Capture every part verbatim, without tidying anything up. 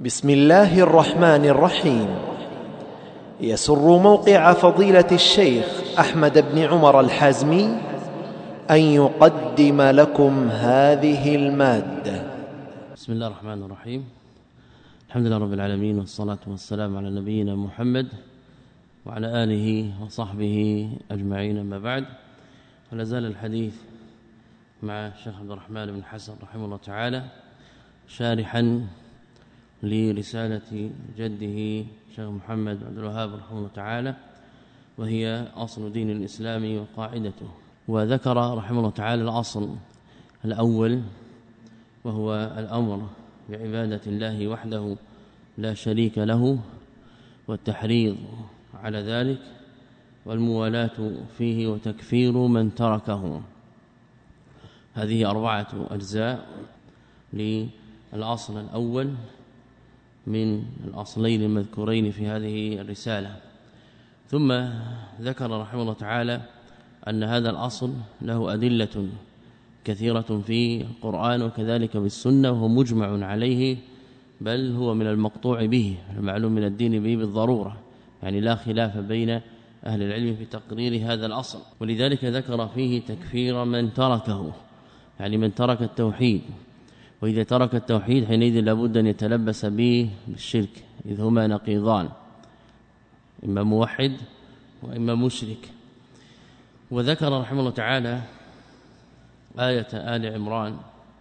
بسم الله الرحمن الرحيم. يسر موقع فضيلة الشيخ أحمد بن عمر الحازمي أن يقدم لكم هذه المادة. بسم الله الرحمن الرحيم. الحمد لله رب العالمين، والصلاة والسلام على نبينا محمد وعلى آله وصحبه أجمعين، أما بعد. ولا زال الحديث مع الشيخ عبد الرحمن بن حسن رحمه الله تعالى شارحا لرسالة جده شيخ محمد بن عبد الوهاب رحمه الله تعالى، وهي أصل دين الإسلام وقاعدته. وذكر رحمه الله تعالى الأصل الأول، وهو الأمر بعبادة الله وحده لا شريك له، والتحريض على ذلك، والموالاة فيه، وتكفير من تركه. هذه أربعة أجزاء للأصل الأول من الأصلين المذكورين في هذه الرسالة. ثم ذكر رحمه الله تعالى أن هذا الأصل له أدلة كثيرة في القرآن وكذلك بالسنة، وهو مجمع عليه، بل هو من المقطوع به، المعلوم من الدين به بالضرورة، يعني لا خلاف بين أهل العلم في تقرير هذا الأصل. ولذلك ذكر فيه تكفير من تركه، يعني من ترك التوحيد. وإذا ترك التوحيد حينئذ لابد أن يتلبس به بالشرك، إذ هما نقيضان، إما موحد وإما مشرك. وذكر رحمه الله تعالى آية آل عمران: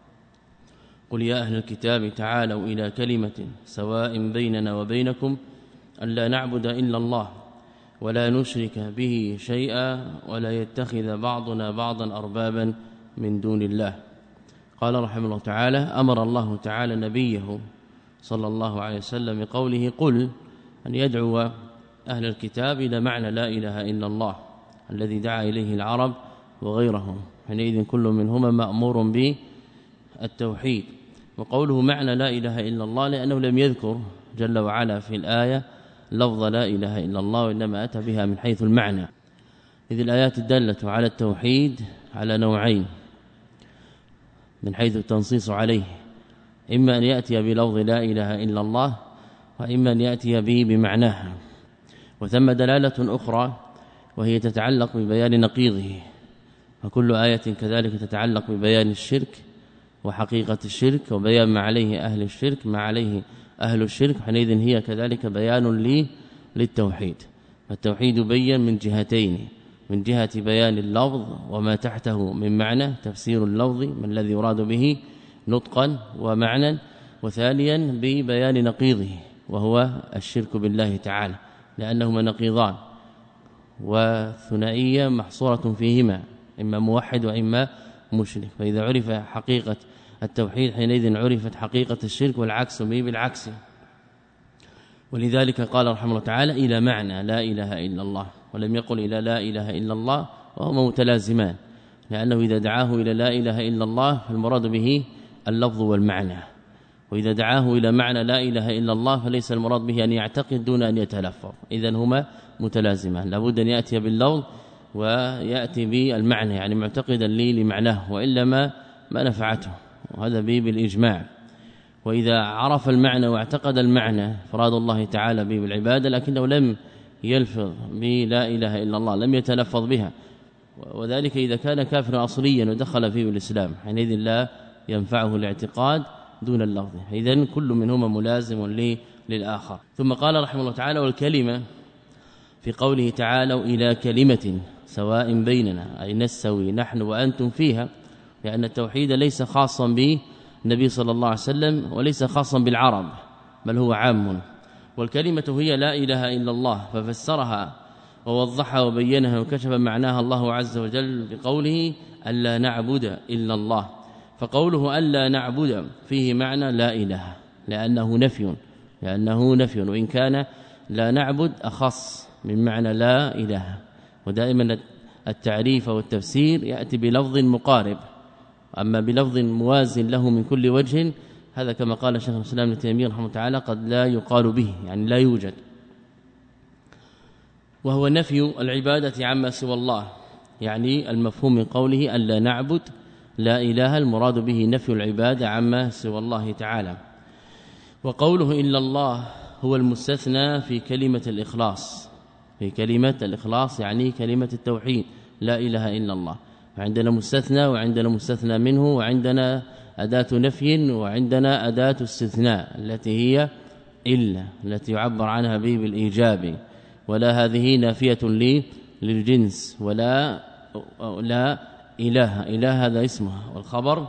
قل يا أهل الكتاب تعالوا إلى كلمة سواء بيننا وبينكم ألا نعبد إلا الله ولا نشرك به شيئا ولا يتخذ بعضنا بعضا أربابا من دون الله. قال رحمه الله تعالى: أمر الله تعالى نبيه صلى الله عليه وسلم بقوله قل أن يدعو أهل الكتاب إلى معنى لا إله إلا الله الذي دعا إليه العرب وغيرهم، حينئذ كل منهما مأمور بالتوحيد. وقوله معنى لا إله إلا الله لأنه لم يذكر جل وعلا في الآية لفظ لا إله إلا الله، وإنما أتى بها من حيث المعنى، إذ الآيات الدالة على التوحيد على نوعين من حيث التنصيص عليه: إما أن يأتي بلفظ لا إله إلا الله، وإما أن يأتي به بمعناها. وثم دلالة أخرى وهي تتعلق ببيان نقيضه، وكل آية كذلك تتعلق ببيان الشرك وحقيقة الشرك، وبيان ما عليه أهل الشرك ما عليه أهل الشرك، حينئذ هي كذلك بيان لي للتوحيد. فالتوحيد بين من جهتين: من جهة بيان اللفظ وما تحته من معنى، تفسير اللفظ من الذي يراد به نطقا ومعنى، وثانيا ببيان نقيضه وهو الشرك بالله تعالى، لأنهما نقيضان وثنائية محصورة فيهما، إما موحد وإما مشرك. فإذا عرف حقيقة التوحيد حينئذ عرفت حقيقة الشرك، والعكس به بالعكس. ولذلك قال رحمه الله تعالى إلى معنى لا إله إلا الله، ولم يقل إلى لا إله إلا الله، وهما متلازمان، لأنه إذا دعاه إلى لا إله إلا الله فالمراد به اللفظ والمعنى، وإذا دعاه إلى معنى لا إله إلا الله فليس المراد به أن يعتقد دون أن يتلفظ، إذن هما متلازمان، لابد أن يأتي باللفظ ويأتي بالمعنى، يعني معتقدا لي لمعناه، وإلا ما ما نفعته، وهذا به بالإجماع. وإذا عرف المعنى واعتقد المعنى فراد الله تعالى به بالعبادة، لكنه لم يلفظ بلا إله إلا الله، لم يتلفظ بها، وذلك إذا كان كافرا أصليا ودخل فيه الإسلام حينئذ لا ينفعه الاعتقاد دون اللفظ. إذن كل منهما ملازم للآخر. ثم قال رحمه الله تعالى: والكلمة في قوله تعالى إلى كلمة سواء بيننا، أي نستوي نحن وأنتم فيها، لأن التوحيد ليس خاصا بالنبي صلى الله عليه وسلم وليس خاصا بالعرب، بل هو عام. والكلمة هي لا إله إلا الله، ففسرها ووضحها وبينها وكشف معناها الله عز وجل بقوله ألا نعبد إلا الله. فقوله ألا نعبد فيه معنى لا إله، لأنه نفي لأنه نفي وإن كان لا نعبد أخص من معنى لا إله. ودائما التعريف والتفسير يأتي بلفظ مقارب، أما بلفظ موازن له من كل وجه هذا كما قال شيخ الإسلام ابن تيمية رحمه الله تعالى قد لا يقال به، يعني لا يوجد، وهو نفي العبادة عما سوى الله، يعني المفهوم من قوله ألا نعبد لا إله، المراد به نفي العبادة عما سوى الله تعالى. وقوله إلا الله هو المستثنى في كلمة الإخلاص، في كلمة الإخلاص يعني كلمة التوحيد لا إله إلا الله. عندنا مستثنى وعندنا مستثنى منه وعندنا أداة نفي وعندنا أداة استثناء التي هي إلا التي يعبر عنها به بالإيجاب، ولا هذه نافية لي للجنس، ولا لا إله إله هذا اسمها، والخبر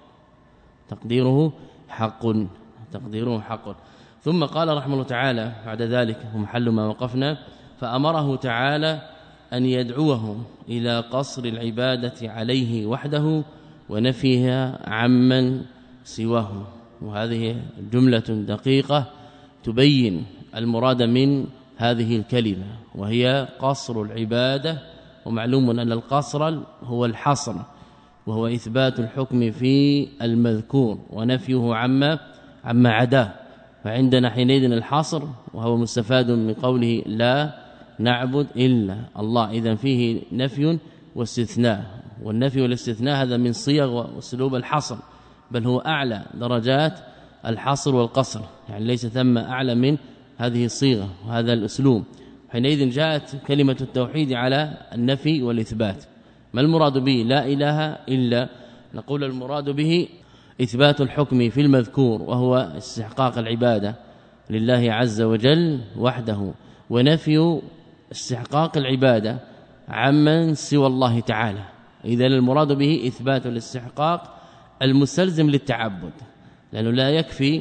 تقديره حق تقديره حق. ثم قال رحمه الله تعالى بعد ذلك ومحل ما وقفنا: فأمره تعالى أن يدعوهم إلى قصر العبادة عليه وحده ونفيها عمن سواه. وهذه جملة دقيقة تبين المراد من هذه الكلمة، وهي قصر العبادة. ومعلوم أن القصر هو الحصر، وهو إثبات الحكم في المذكور ونفيه عما عما عداه. فعندنا حينئذ الحصر، وهو مستفاد من قوله لا نعبد إلا الله، إذن فيه نفي واستثناء، والنفي والاستثناء هذا من صيغ واسلوب الحصر، بل هو أعلى درجات الحصر والقصر، يعني ليس ثم أعلى من هذه الصيغة وهذا الأسلوب. حينئذ جاءت كلمة التوحيد على النفي والإثبات. ما المراد به لا إله إلا؟ نقول المراد به إثبات الحكم في المذكور، وهو استحقاق العبادة لله عز وجل وحده، ونفي استحقاق العبادة عمن سوى الله تعالى. إذن المراد به إثبات الاستحقاق المستلزم للتعبد، لأنه لا يكفي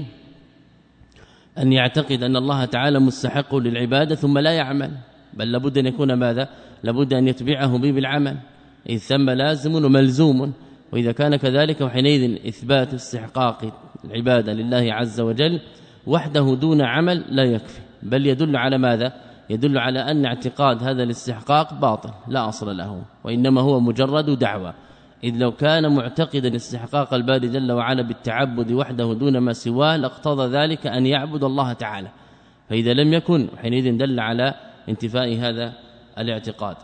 أن يعتقد أن الله تعالى مستحق للعبادة ثم لا يعمل، بل لابد أن يكون ماذا؟ لابد أن يتبعه به بالعمل، إذ ثم لازم وملزوم. وإذا كان كذلك وحينئذ إثبات استحقاق العبادة لله عز وجل وحده دون عمل لا يكفي، بل يدل على ماذا؟ يدل على أن اعتقاد هذا الاستحقاق باطل لا أصل له، وإنما هو مجرد دعوة. إذ لو كان معتقدا استحقاق الباري جل وعلا بالتعبد وحده دون ما سواه لاقتضى ذلك أن يعبد الله تعالى، فإذا لم يكن حينئذ دل على انتفاء هذا الاعتقاد.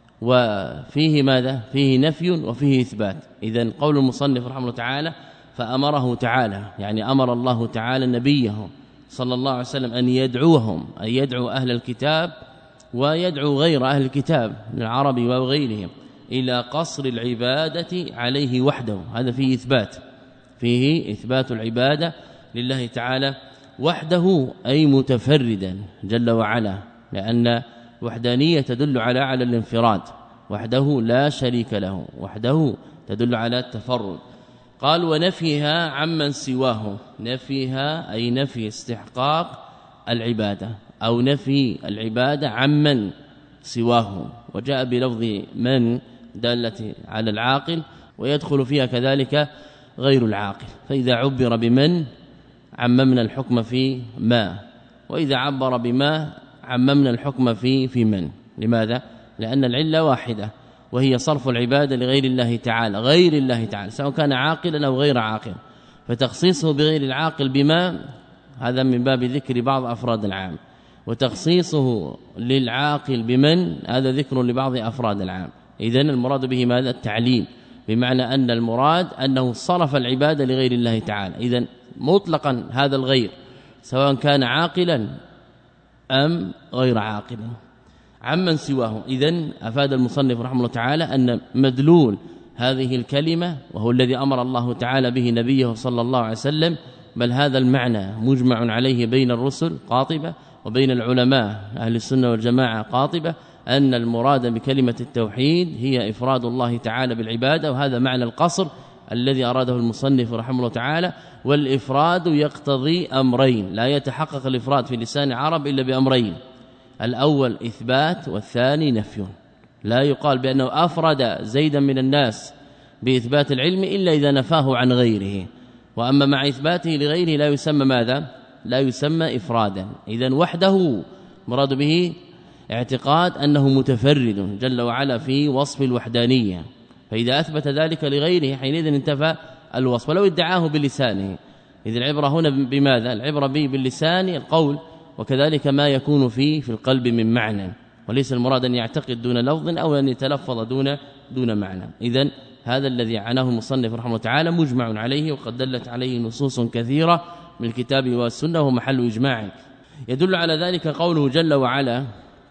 وفيه ماذا؟ فيه نفي وفيه إثبات. إذن قول المصنف رحمه الله تعالى فأمره تعالى، يعني أمر الله تعالى نبيه صلى الله عليه وسلم أن يدعوهم، أن يدعو أهل الكتاب ويدعو غير أهل الكتاب من العرب وغيرهم إلى قصر العبادة عليه وحده. هذا فيه إثبات، فيه إثبات العبادة لله تعالى وحده، أي متفردا جل وعلا، لأن وحدانية تدل على على الانفراد، وحده لا شريك له، وحده تدل على التفرد. قال ونفيها عمن سواه، نفيها أي نفي استحقاق العبادة أو نفي العبادة عمن سواه، وجاء بلفظ من دالة على العاقل، ويدخل فيها كذلك غير العاقل. فإذا عبر بمن عممنا الحكم في ما، وإذا عبر بما عممنا الحكم في في من. لماذا؟ لأن العلة واحدة، وهي صرف العبادة لغير الله تعالى، غير الله تعالى سواء كان عاقلا أو غير عاقل. فتخصيصه بغير العاقل بما هذا من باب ذكر بعض أفراد العام، وتخصيصه للعاقل بمن هذا ذكر لبعض أفراد العام. إذن المراد به ماذا؟ التعليم، بمعنى أن المراد أنه صرف العبادة لغير الله تعالى. إذن مطلقا هذا الغير سواء كان عاقلا أم غير عاقل عمن سواه. إذن أفاد المصنف رحمه الله تعالى أن مدلول هذه الكلمة، وهو الذي أمر الله تعالى به نبيه صلى الله عليه وسلم، بل هذا المعنى مجمع عليه بين الرسل قاطبة، وبين العلماء أهل السنة والجماعة قاطبة، أن المراد بكلمة التوحيد هي إفراد الله تعالى بالعبادة، وهذا معنى القصر الذي أراده المصنف رحمه الله تعالى. والإفراد يقتضي أمرين، لا يتحقق الإفراد في لسان العرب إلا بأمرين: الأول إثبات، والثاني نفي. لا يقال بأنه أفرد زيدا من الناس بإثبات العلم إلا إذا نفاه عن غيره، وأما مع إثباته لغيره لا يسمى ماذا؟ لا يسمى إفرادا. إذن وحده مراد به اعتقاد أنه متفرد جل وعلا في وصف الوحدانية، فإذا أثبت ذلك لغيره حينئذ انتفى الوصف، ولو ادعاه بلسانه. إذ العبرة هنا بماذا؟ العبرة به باللسان القول، وكذلك ما يكون فيه في القلب من معنى، وليس المراد أن يعتقد دون لفظ أو أن يتلفظ دون دون معنى. إذن هذا الذي عناه المصنف رحمه الله تعالى مجمع عليه، وقد دلت عليه نصوص كثيرة من الكتاب والسنة وهو محل إجماع. يدل على ذلك قوله جل وعلا: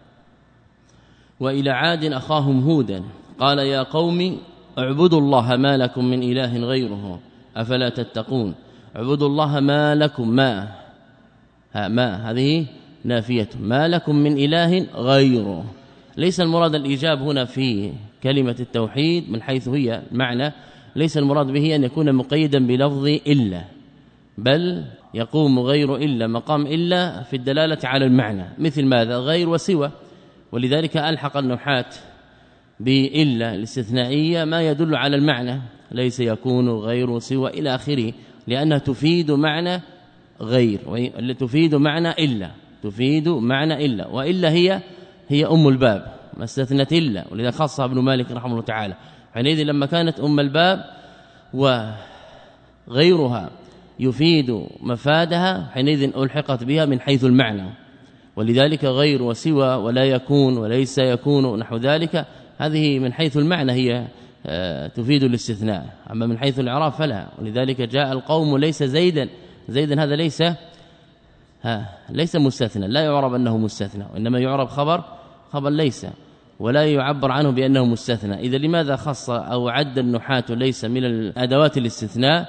وإلى عاد أخاهم هودا قال يا قوم اعبدوا الله ما لكم من إله غيره أفلا تتقون. اعبدوا الله ما لكم، ما ها ما هذه نافية، ما لكم من إله غيره. ليس المراد الإيجاب هنا في كلمة التوحيد من حيث هي معنى، ليس المراد به أن يكون مقيدا بلفظ إلا، بل يقوم غير إلا مقام إلا في الدلالة على المعنى، مثل ماذا؟ غير وسوى. ولذلك ألحق النحاة بإلا الاستثنائية ما يدل على المعنى، ليس يكون غير سوى إلى آخره، لأنها تفيد معنى غير، تفيد معنى إلا، تفيد معنى إلا، وإلا هي هي أم الباب ما استثنت إلا، ولذا خصها ابن مالك رحمه الله تعالى. حينئذ لما كانت أم الباب وغيرها يفيد مفادها حينئذ ألحقت بها من حيث المعنى. ولذلك غير وسوى ولا يكون وليس يكون نحو ذلك، هذه من حيث المعنى هي تفيد الاستثناء، أما من حيث الإعراب فلا. ولذلك جاء القوم ليس زيدا، زيدا هذا ليس ها ليس مستثنى، لا يعرب أنه مستثنى، وإنما يعرب خبر خبر ليس، ولا يعبر عنه بأنه مستثنى. إذا لماذا خص أو عد النحاة ليس من الأدوات الاستثناء؟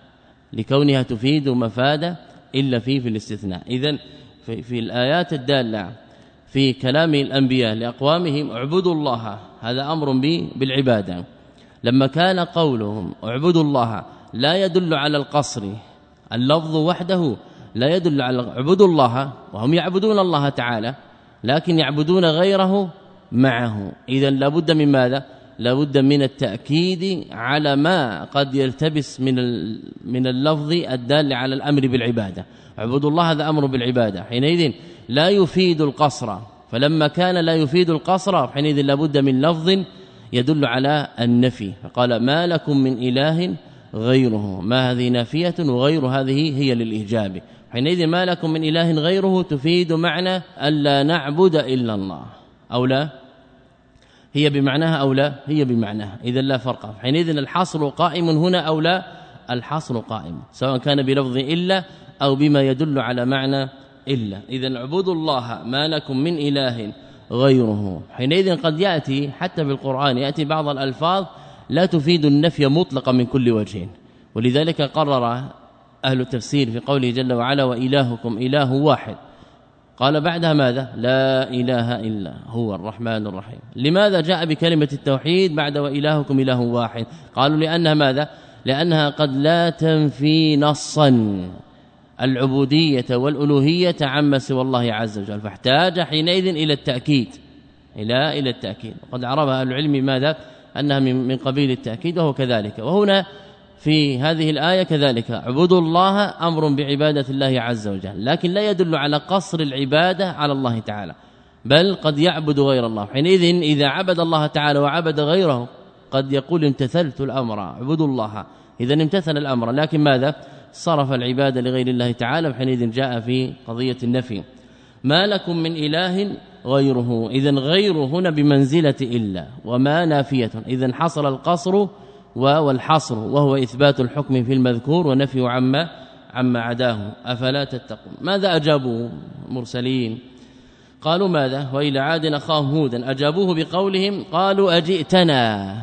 لكونها تفيد مفادة إلا فيه في الاستثناء. إذن في, في الآيات الدالة في كلام الأنبياء لأقوامهم اعبدوا الله، هذا أمر بالعبادة. لما كان قولهم اعبدوا الله لا يدل على القصر، اللفظ وحده لا يدل على اعبدوا الله، وهم يعبدون الله تعالى لكن يعبدون غيره معه. إذن لابد من ماذا؟ لابد من التأكيد على ما قد يلتبس من من اللفظ الدال على الأمر بالعبادة. اعبدوا الله هذا أمر بالعبادة، حينئذ لا يفيد القصر، فلما كان لا يفيد القصر حينئذ لابد من لفظ يدل على النفي، فقال ما لكم من إله غيره، ما هذه نافية وغير هذه هي للإيجاب. حينئذ ما لكم من إله غيره تفيد معنى ألا نعبد إلا الله، أو لا هي بمعناها أو لا هي بمعناها، إذا لا فرق. حينئذ الحصر قائم هنا أو لا، الحصر قائم سواء كان بلفظ إلا أو بما يدل على معنى إلا. إذا اعبدوا الله ما لكم من إله غيره. حينئذ قد يأتي حتى في القرآن يأتي بعض الألفاظ لا تفيد النفي مطلقا من كل وجه، ولذلك قرر أهل التفسير في قوله جل وعلا وإلهكم إله واحد، قال بعدها ماذا؟ لا إله إلا هو الرحمن الرحيم. لماذا جاء بكلمة التوحيد بعد وإلهكم إله واحد؟ قالوا لأنها ماذا؟ لأنها قد لا تنفي نصا العبودية والألوهية عما سوى الله عز وجل، فاحتاج حينئذ إلى التأكيد، إلى إلى التأكيد. وقد عرفها أهل العلم ماذا؟ أنها من قبيل التأكيد، وهو كذلك. وهنا في هذه الآية كذلك اعبدوا الله أمر بعبادة الله عز وجل، لكن لا يدل على قصر العبادة على الله تعالى، بل قد يعبد غير الله. حينئذ إذا عبد الله تعالى وعبد غيره قد يقول امتثلت الأمر اعبدوا الله، إذا امتثل الأمر، لكن ماذا؟ صرف العبادة لغير الله تعالى، حينئذ جاء في قضية النفي ما لكم من إله غيره. إذا غير هنا بمنزلة إلا وما نافية، إذا حصل القصر والحصر، وهو إثبات الحكم في المذكور ونفي عما عما عداه. أفلا تتقون. ماذا أجابوا مرسلين؟ قالوا ماذا؟ وإلى عاد أخاهم هودا أجابوه بقولهم قالوا أجئتنا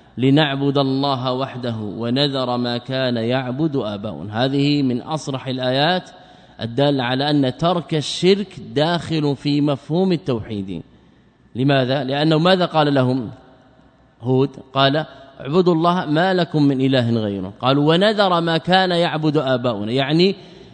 لنعبد الله وحده ونذر ما كان يعبد آباؤنا. هذه من أصرح الآيات الدالة على أن ترك الشرك داخل في مفهوم التوحيد. لماذا؟ لأنه ماذا قال لهم هود؟ قال اعبدوا الله ما لكم من إله غيره. قالوا ونذر ما كان يعبد آباؤنا، يعني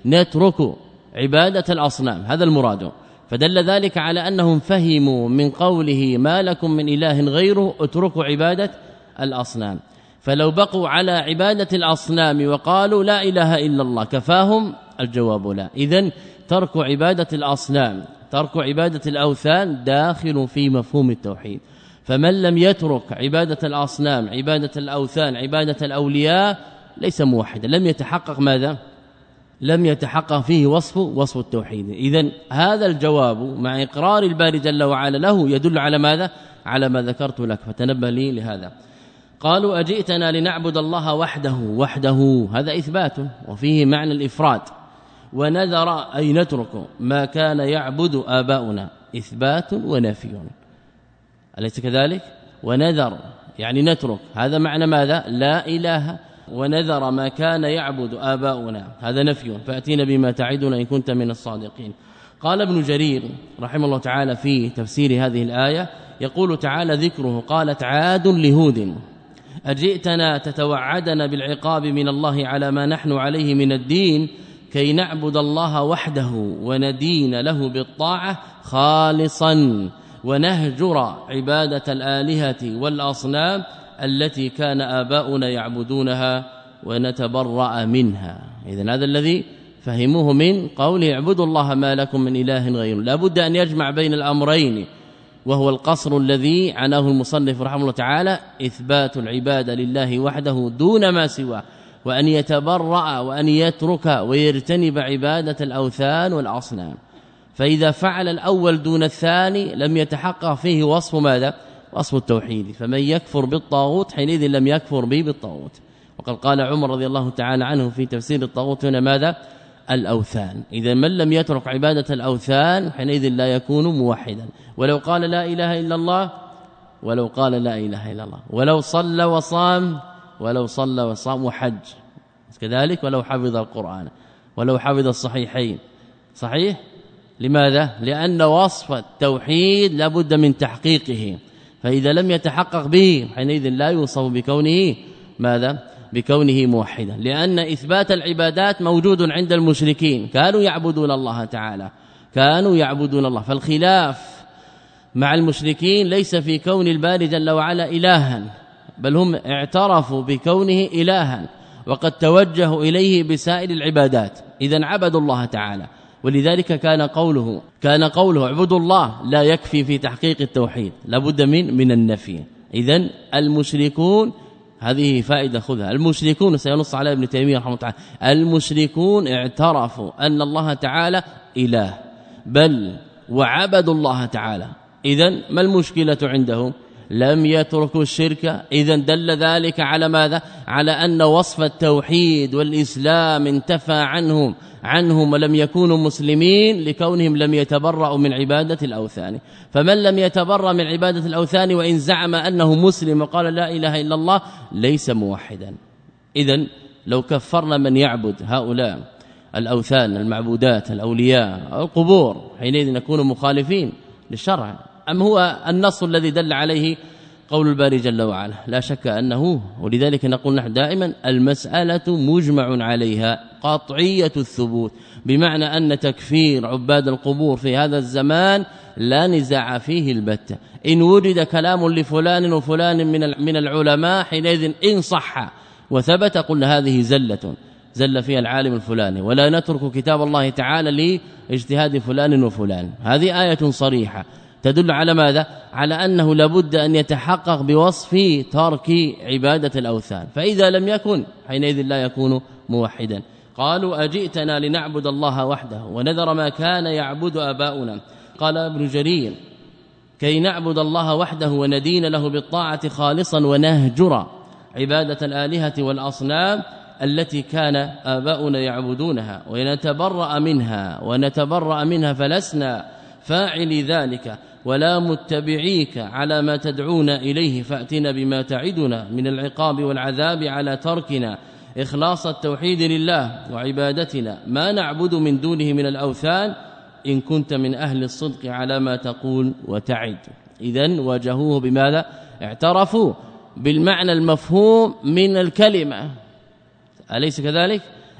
نترك عبادة الأصنام، هذا المراد. فدل ذلك على أنهم فهموا من قوله ما لكم من إله غيره اتركوا عبادة الأصنام، فلو بقوا على عبادة الأصنام وقالوا لا إله إلا الله كفاهم؟ الجواب لا. إذن ترك عبادة الأصنام، ترك عبادة الأوثان داخل في مفهوم التوحيد. فمن لم يترك عبادة الأصنام، عبادة الأوثان، عبادة الأولياء ليس موحدا، لم يتحقق ماذا؟ لم يتحقق فيه وصف وصف التوحيد. إذن هذا الجواب مع إقرار الباري جل وعلا له يدل على ماذا؟ على ما ذكرت لك، فتنبه لي لهذا. قالوا أجئتنا لنعبد الله وحده، وحده هذا إثبات وفيه معنى الإفراد، ونذر أي نترك ما كان يعبد آباؤنا إثبات ونفي، أليس كذلك؟ ونذر يعني نترك، هذا معنى ماذا؟ لا إله، ونذر ما كان يعبد آباؤنا هذا نفي، فأتينا بما تعدنا إن كنت من الصادقين. قال ابن جرير رحمه الله تعالى في تفسير هذه الآية يقول تعالى ذكره قالت عاد لهود أجئتنا تتوعدنا بالعقاب من الله على ما نحن عليه من الدين كي نعبد الله وحده وندين له بالطاعة خالصا ونهجر عبادة الآلهة والأصنام التي كان آباؤنا يعبدونها ونتبرأ منها. إذن هذا الذي فهموه من قوله اعبدوا الله ما لكم من إله غيره، لا بد أن يجمع بين الأمرين، وهو القصر الذي عناه المصنف رحمه الله تعالى إثبات العبادة لله وحده دون ما سواه، وأن يتبرأ وأن يترك ويرتنب عبادة الأوثان والأصنام. فإذا فعل الأول دون الثاني لم يتحقق فيه وصف ماذا؟ وصف التوحيد. فمن يكفر بالطاغوت حينئذ لم يكفر به بالطاغوت. وقد قال عمر رضي الله تعالى عنه في تفسير الطاغوت هنا ماذا؟ الأوثان. إذا من لم يترك عبادة الأوثان حينئذ لا يكون موحدا، ولو قال لا إله إلا الله، ولو قال لا إله إلا الله، ولو صلى وصام، ولو صلى وصام وحج كذلك، ولو حفظ القرآن، ولو حفظ الصحيحين. صحيح؟ لماذا؟ لأن وصف التوحيد لابد من تحقيقه، فإذا لم يتحقق به حينئذ لا يوصف بكونه ماذا؟ بكونه موحدا. لأن إثبات العبادات موجود عند المشركين، كانوا يعبدون الله تعالى، كانوا يعبدون الله. فالخلاف مع المشركين ليس في كون الباري جل وعلا إلها، بل هم اعترفوا بكونه إلها وقد توجهوا إليه بسائر العبادات، إذن عبدوا الله تعالى. ولذلك كان قوله كان قوله اعبدوا الله لا يكفي في تحقيق التوحيد، لابد من من النفي. إذن المشركون، هذه فائدة خذها، المشركون سينص على ابن تيمية رحمه الله تعالى، المشركون اعترفوا أن الله تعالى إله بل وعبدوا الله تعالى. إذن ما المشكلة عندهم؟ لم يتركوا الشرك. إذن دل ذلك على ماذا؟ على أن وصف التوحيد والإسلام انتفى عنهم عنهم ولم يكونوا مسلمين لكونهم لم يتبرأوا من عبادة الأوثان. فمن لم يتبرأ من عبادة الأوثان وإن زعم أنه مسلم وقال لا إله إلا الله ليس موحدا. إذن لو كفرنا من يعبد هؤلاء الأوثان المعبودات الأولياء القبور حينئذ نكون مخالفين للشرع. أم هو النص الذي دل عليه قول الباري جل وعلا؟ لا شك أنه. ولذلك نقول نحن دائما المسألة مجمع عليها قطعية الثبوت، بمعنى أن تكفير عباد القبور في هذا الزمان لا نزاع فيه البتة. إن وجد كلام لفلان وفلان من من العلماء حينئذ إن صح وثبت قلنا هذه زلة زل فيها العالم الفلاني، ولا نترك كتاب الله تعالى لاجتهاد فلان وفلان. هذه آية صريحة تدل على ماذا؟ على أنه لابد أن يتحقق بوصف ترك عبادة الأوثان، فإذا لم يكن حينئذ لا يكون موحدا. قالوا أجئتنا لنعبد الله وحده ونذر ما كان يعبد آباؤنا. قال ابن جرير كي نعبد الله وحده وندين له بالطاعة خالصا ونهجر عبادة الآلهة والأصنام التي كان آباؤنا يعبدونها ونتبرأ منها ونتبرأ منها فلسنا فاعل ذلك ولا متبعيك على ما تدعونا إليه، فأتنا بما تعدنا من العقاب والعذاب على تركنا إخلاص التوحيد لله وعبادتنا ما نعبد من دونه من الأوثان إن كنت من أهل الصدق على ما تقول وتعد. إذن واجهوه بماذا؟ اعترفوا بالمعنى المفهوم من الكلمة، أليس كذلك؟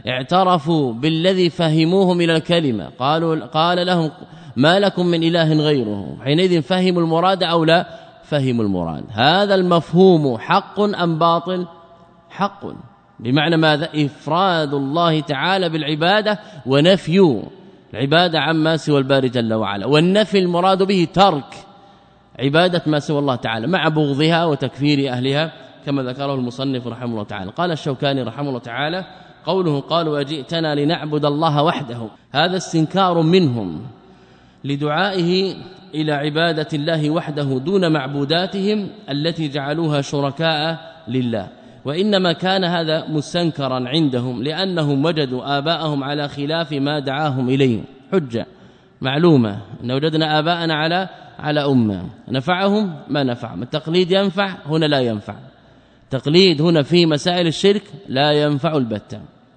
اعترفوا بالذي فهموه من الكلمة، قالوا قال لهم ما لكم من إله غيره، حينئذ فهموا المراد أو لا فهموا المراد. هذا المفهوم حق أم باطل؟ حق، بمعنى ماذا؟ إفراد الله تعالى بالعبادة ونفي العبادة عما سوى الباري جل وعلا، والنفي المراد به ترك عبادة ما سوى الله تعالى مع بغضها وتكفير أهلها كما ذكره المصنف رحمه الله تعالى. قال الشوكاني رحمه الله تعالى قوله قالوا وجئتنا لنعبد الله وحده، هذا استنكار منهم لدعائه إلى عبادة الله وحده دون معبوداتهم التي جعلوها شركاء لله، وإنما كان هذا مستنكرا عندهم لأنهم وجدوا آباءهم على خلاف ما دعاهم إليه. حجة معلومة أن وجدنا آباءنا على على أمة، نفعهم ما نفعهم. التقليد ينفع هنا لا ينفع، تقليد هنا في مسائل الشرك لا ينفع البتة،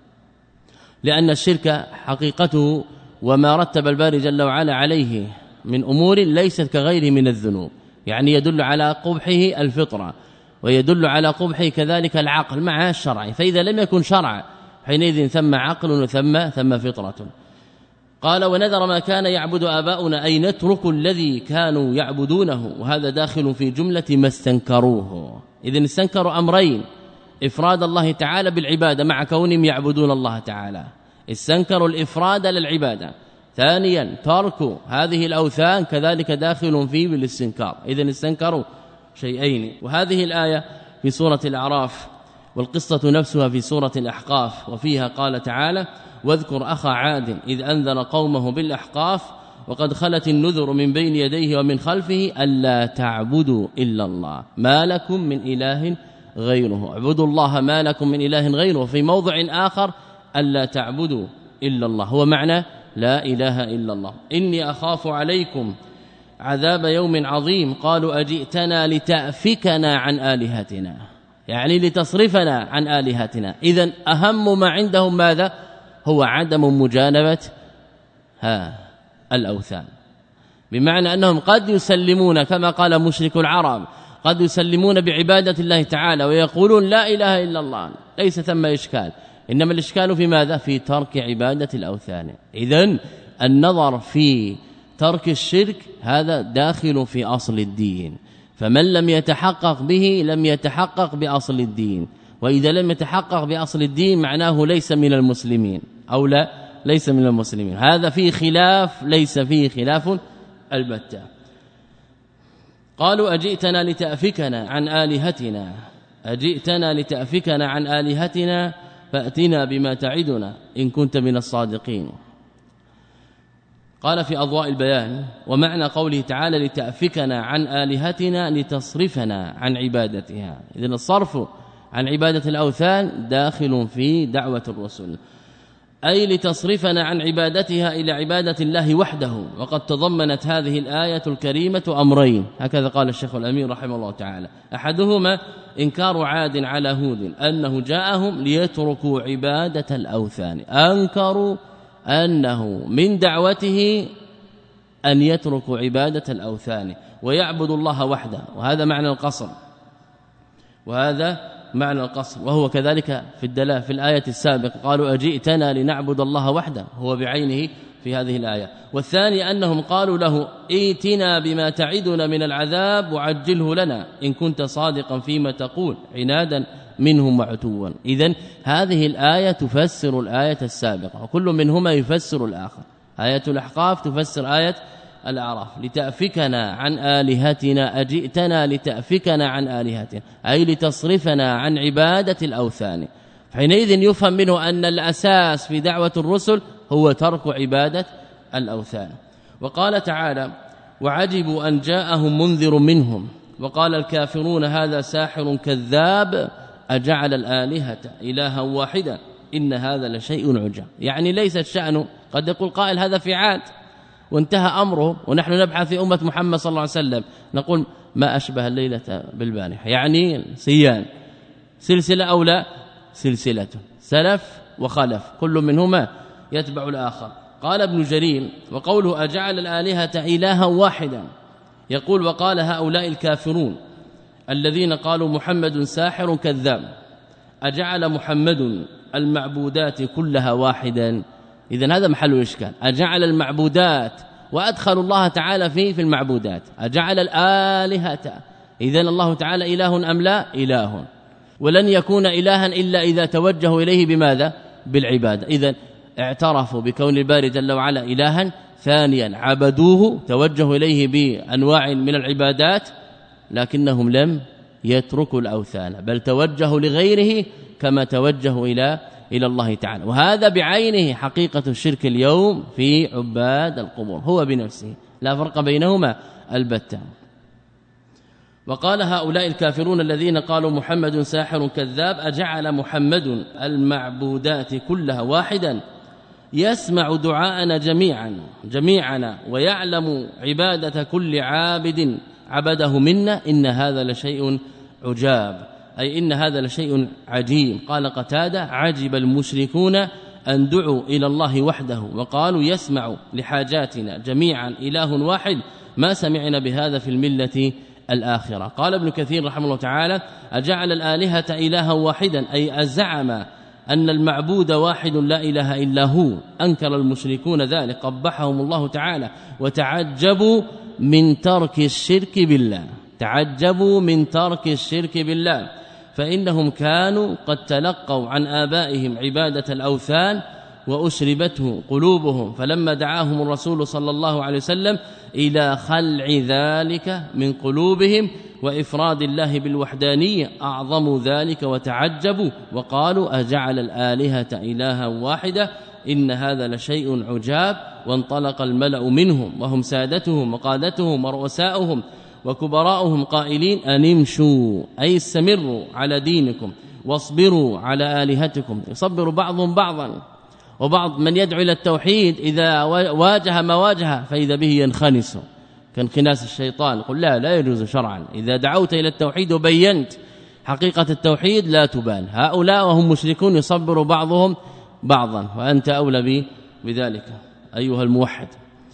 لأن الشرك حقيقته وما رتب الباري جل وعلا عليه من أمور ليست كغيره من الذنوب، يعني يدل على قبحه الفطرة ويدل على قبحه كذلك العقل مع الشرع، فإذا لم يكن شرع حينئذ ثم عقل وثم ثم فطرة. قال ونذر ما كان يعبد آباؤنا أي نترك الذي كانوا يعبدونه، وهذا داخل في جملة ما استنكروه. إذن استنكروا أمرين: إفراد الله تعالى بالعبادة مع كونهم يعبدون الله تعالى، استنكروا الإفراد للعبادة. ثانيا ترك هذه الأوثان كذلك داخل فيه بالاستنكار. إذن استنكروا شيئين. وهذه الآية في سورة الأعراف والقصة نفسها في سورة الأحقاف، وفيها قال تعالى: واذكر أخا عاد إذ أنذر قومه بالأحقاف وقد خلت النذر من بين يديه ومن خلفه ألا تعبدوا إلا الله ما لكم من إله غيره، اعبدوا الله ما لكم من إله غيره. في موضع آخر ألا تعبدوا إلا الله، هو معنى لا إله إلا الله. إني أخاف عليكم عذاب يوم عظيم قالوا أجئتنا لتأفكنا عن آلهتنا، يعني لتصرفنا عن آلهتنا. إذن أهم ما عندهم ماذا؟ هو عدم مجانبة ها الأوثان، بمعنى أنهم قد يسلمون كما قال مشرك العرب، قد يسلمون بعبادة الله تعالى ويقولون لا إله إلا الله، ليس ثم إشكال، إنما الإشكال في ماذا؟ في ترك عبادة الأوثان. إذن النظر في ترك الشرك هذا داخل في أصل الدين، فمن لم يتحقق به لم يتحقق بأصل الدين، وإذا لم يتحقق بأصل الدين معناه ليس من المسلمين أو لا ليس من المسلمين. هذا فيه خلاف ليس فيه خلاف البتة. قالوا أجئتنا لتأفكنا عن آلهتنا، أجئتنا لتأفكنا عن آلهتنا فأتنا بما تعدنا إن كنت من الصادقين. قال في أضواء البيان: ومعنى قوله تعالى لتأفكنا عن آلهتنا لتصرفنا عن عبادتها. إذن الصرف عن عبادة الأوثان داخل في دعوة الرسل، أي لتصرفنا عن عبادتها إلى عبادة الله وحده. وقد تضمنت هذه الآية الكريمة أمرين، هكذا قال الشيخ الأمين رحمه الله تعالى: أحدهما إنكار عاد على هود أنه جاءهم ليتركوا عبادة الأوثان، أنكروا أنه من دعوته أن يتركوا عبادة الأوثان ويعبدوا الله وحده، وهذا معنى القصر، وهذا معنى القصر. وهو كذلك في الدلاله في الآية السابقة قالوا أجئتنا لنعبد الله وحده، هو بعينه في هذه الآية. والثاني أنهم قالوا له ائتنا بما تعدنا من العذاب وعجله لنا إن كنت صادقا فيما تقول، عنادا منهم وعتوا. إذن هذه الآية تفسر الآية السابقة، وكل منهما يفسر الآخر. آية الأحقاف تفسر آية الأعراف: لتأفكنا عن آلهتنا، أجئتنا لتأفكنا عن آلهتنا أي لتصرفنا عن عبادة الأوثان. حينئذ يفهم منه أن الأساس في دعوة الرسل هو ترك عبادة الأوثان. وقال تعالى: وعجبوا أن جاءهم منذر منهم وقال الكافرون هذا ساحر كذاب أجعل الآلهة إلها واحدا إن هذا لشيء عجاب. يعني ليس الشأن، قد يقول قائل هذا في عاد وانتهى أمره، ونحن نبحث في أمة محمد صلى الله عليه وسلم نقول ما أشبه الليلة بالبارحة، يعني سيان سلسلة أو لا سلسلة، سلف وخلف كل منهما يتبع الآخر. قال ابن جرير: وقوله أجعل الآلهة إلها واحدا، يقول وقال هؤلاء الكافرون الذين قالوا محمد ساحر كذاب أجعل محمد المعبودات كلها واحدا. إذن هذا محل الإشكال، أجعل المعبودات وأدخل الله تعالى فيه في المعبودات، أجعل الآلهة، إذن الله تعالى إله أم لا؟ إله، ولن يكون إلها إلا إذا توجهوا إليه بماذا؟ بالعبادة. إذن اعترفوا بكون الباري جل وعلا إلها، ثانيا عبدوه توجهوا إليه بأنواع من العبادات، لكنهم لم يتركوا الأوثان بل توجهوا لغيره كما توجهوا إلى إلى الله تعالى. وهذا بعينه حقيقة الشرك اليوم في عباد القبور، هو بنفسه لا فرق بينهما البتة. وقال هؤلاء الكافرون الذين قالوا محمد ساحر كذاب أجعل محمد المعبودات كلها واحدا يسمع دعاءنا جميعا جميعنا ويعلم عبادة كل عابد عبده منا إن هذا لشيء عجاب، أي إن هذا لشيء عجيب. قال قتادة عجب المشركون أن دعوا إلى الله وحده وقالوا يسمع لحاجاتنا جميعا إله واحد ما سمعنا بهذا في الملة الآخرة. قال ابن كثير رحمه الله تعالى أجعل الآلهة إلها واحدا أي أزعم أن المعبود واحد لا إله إلا هو. أنكر المشركون ذلك قبحهم الله تعالى وتعجبوا من ترك الشرك بالله تعجبوا من ترك الشرك بالله فإنهم كانوا قد تلقوا عن آبائهم عبادة الأوثان وأشربته قلوبهم، فلما دعاهم الرسول صلى الله عليه وسلم إلى خلع ذلك من قلوبهم وإفراد الله بالوحدانية أعظموا ذلك وتعجبوا وقالوا أجعل الآلهة إلها واحدة إن هذا لشيء عجاب. وانطلق الملأ منهم وهم سادتهم وقادتهم ورؤساؤهم وكبراؤهم قائلين أن امشوا أي استمروا على دينكم واصبروا على آلهتكم. يصبر بعضهم بعضا، وبعض من يدعو إلى التوحيد إذا واجه ما واجه فإذا به ينخنس كانخناس الشيطان. قل لا لا يجوز شرعا، إذا دعوت إلى التوحيد وبينت حقيقة التوحيد لا تبان. هؤلاء وهم مشركون يصبر بعضهم بعضا وأنت أولى بذلك أيها الموحد.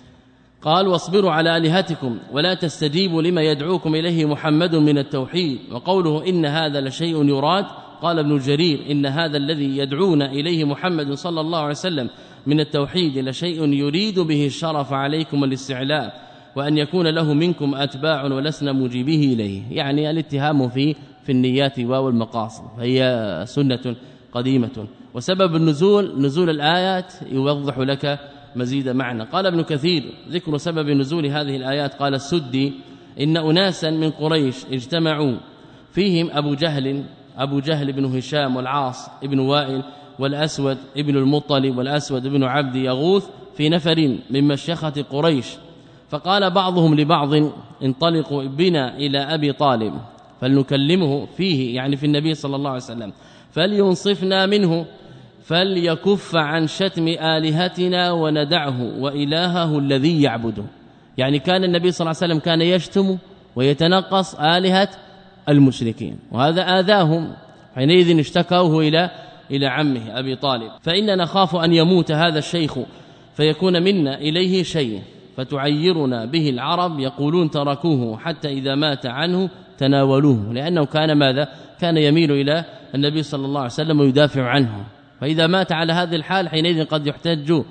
قال واصبروا على آلهتكم ولا تستجيبوا لما يدعوكم إليه محمد من التوحيد. وقوله إن هذا لشيء يراد قال ابن جرير إن هذا الذي يدعون إليه محمد صلى الله عليه وسلم من التوحيد لشيء يريد به الشرف عليكم الاستعلاء وأن يكون له منكم أتباع ولسنا مجيبه إليه، يعني الاتهام في في النيات والمقاصد، فهي سنة قديمة. وسبب النزول نزول الآيات يوضح لك مزيد معنى. قال ابن كثير ذكر سبب نزول هذه الآيات قال السدي إن أناسا من قريش اجتمعوا فيهم أبو جهل أبو جهل بن هشام والعاص ابن وائل والأسود ابن المطلب والأسود ابن عبد يغوث في نفر من مشيخة قريش، فقال بعضهم لبعض انطلقوا بنا إلى أبي طالب فلنكلمه فيه، يعني في النبي صلى الله عليه وسلم، فلينصفنا منه فليكف عن شتم آلهتنا وندعه وإلهه الذي يعبده. يعني كان النبي صلى الله عليه وسلم كان يشتم ويتنقص آلهة المشركين، وهذا آذاهم، حينئذ اشتكوه إلى إلى عمه أبي طالب. فإننا نخاف أن يموت هذا الشيخ فيكون منا إليه شيء فتعيرنا به العرب يقولون تركوه حتى إذا مات عنه تناولوه، لأنه كان ماذا؟ كان يميل إلى النبي صلى الله عليه وسلم ويدافع عنه، فإذا مات على هذه الحال حينئذ قد يحتج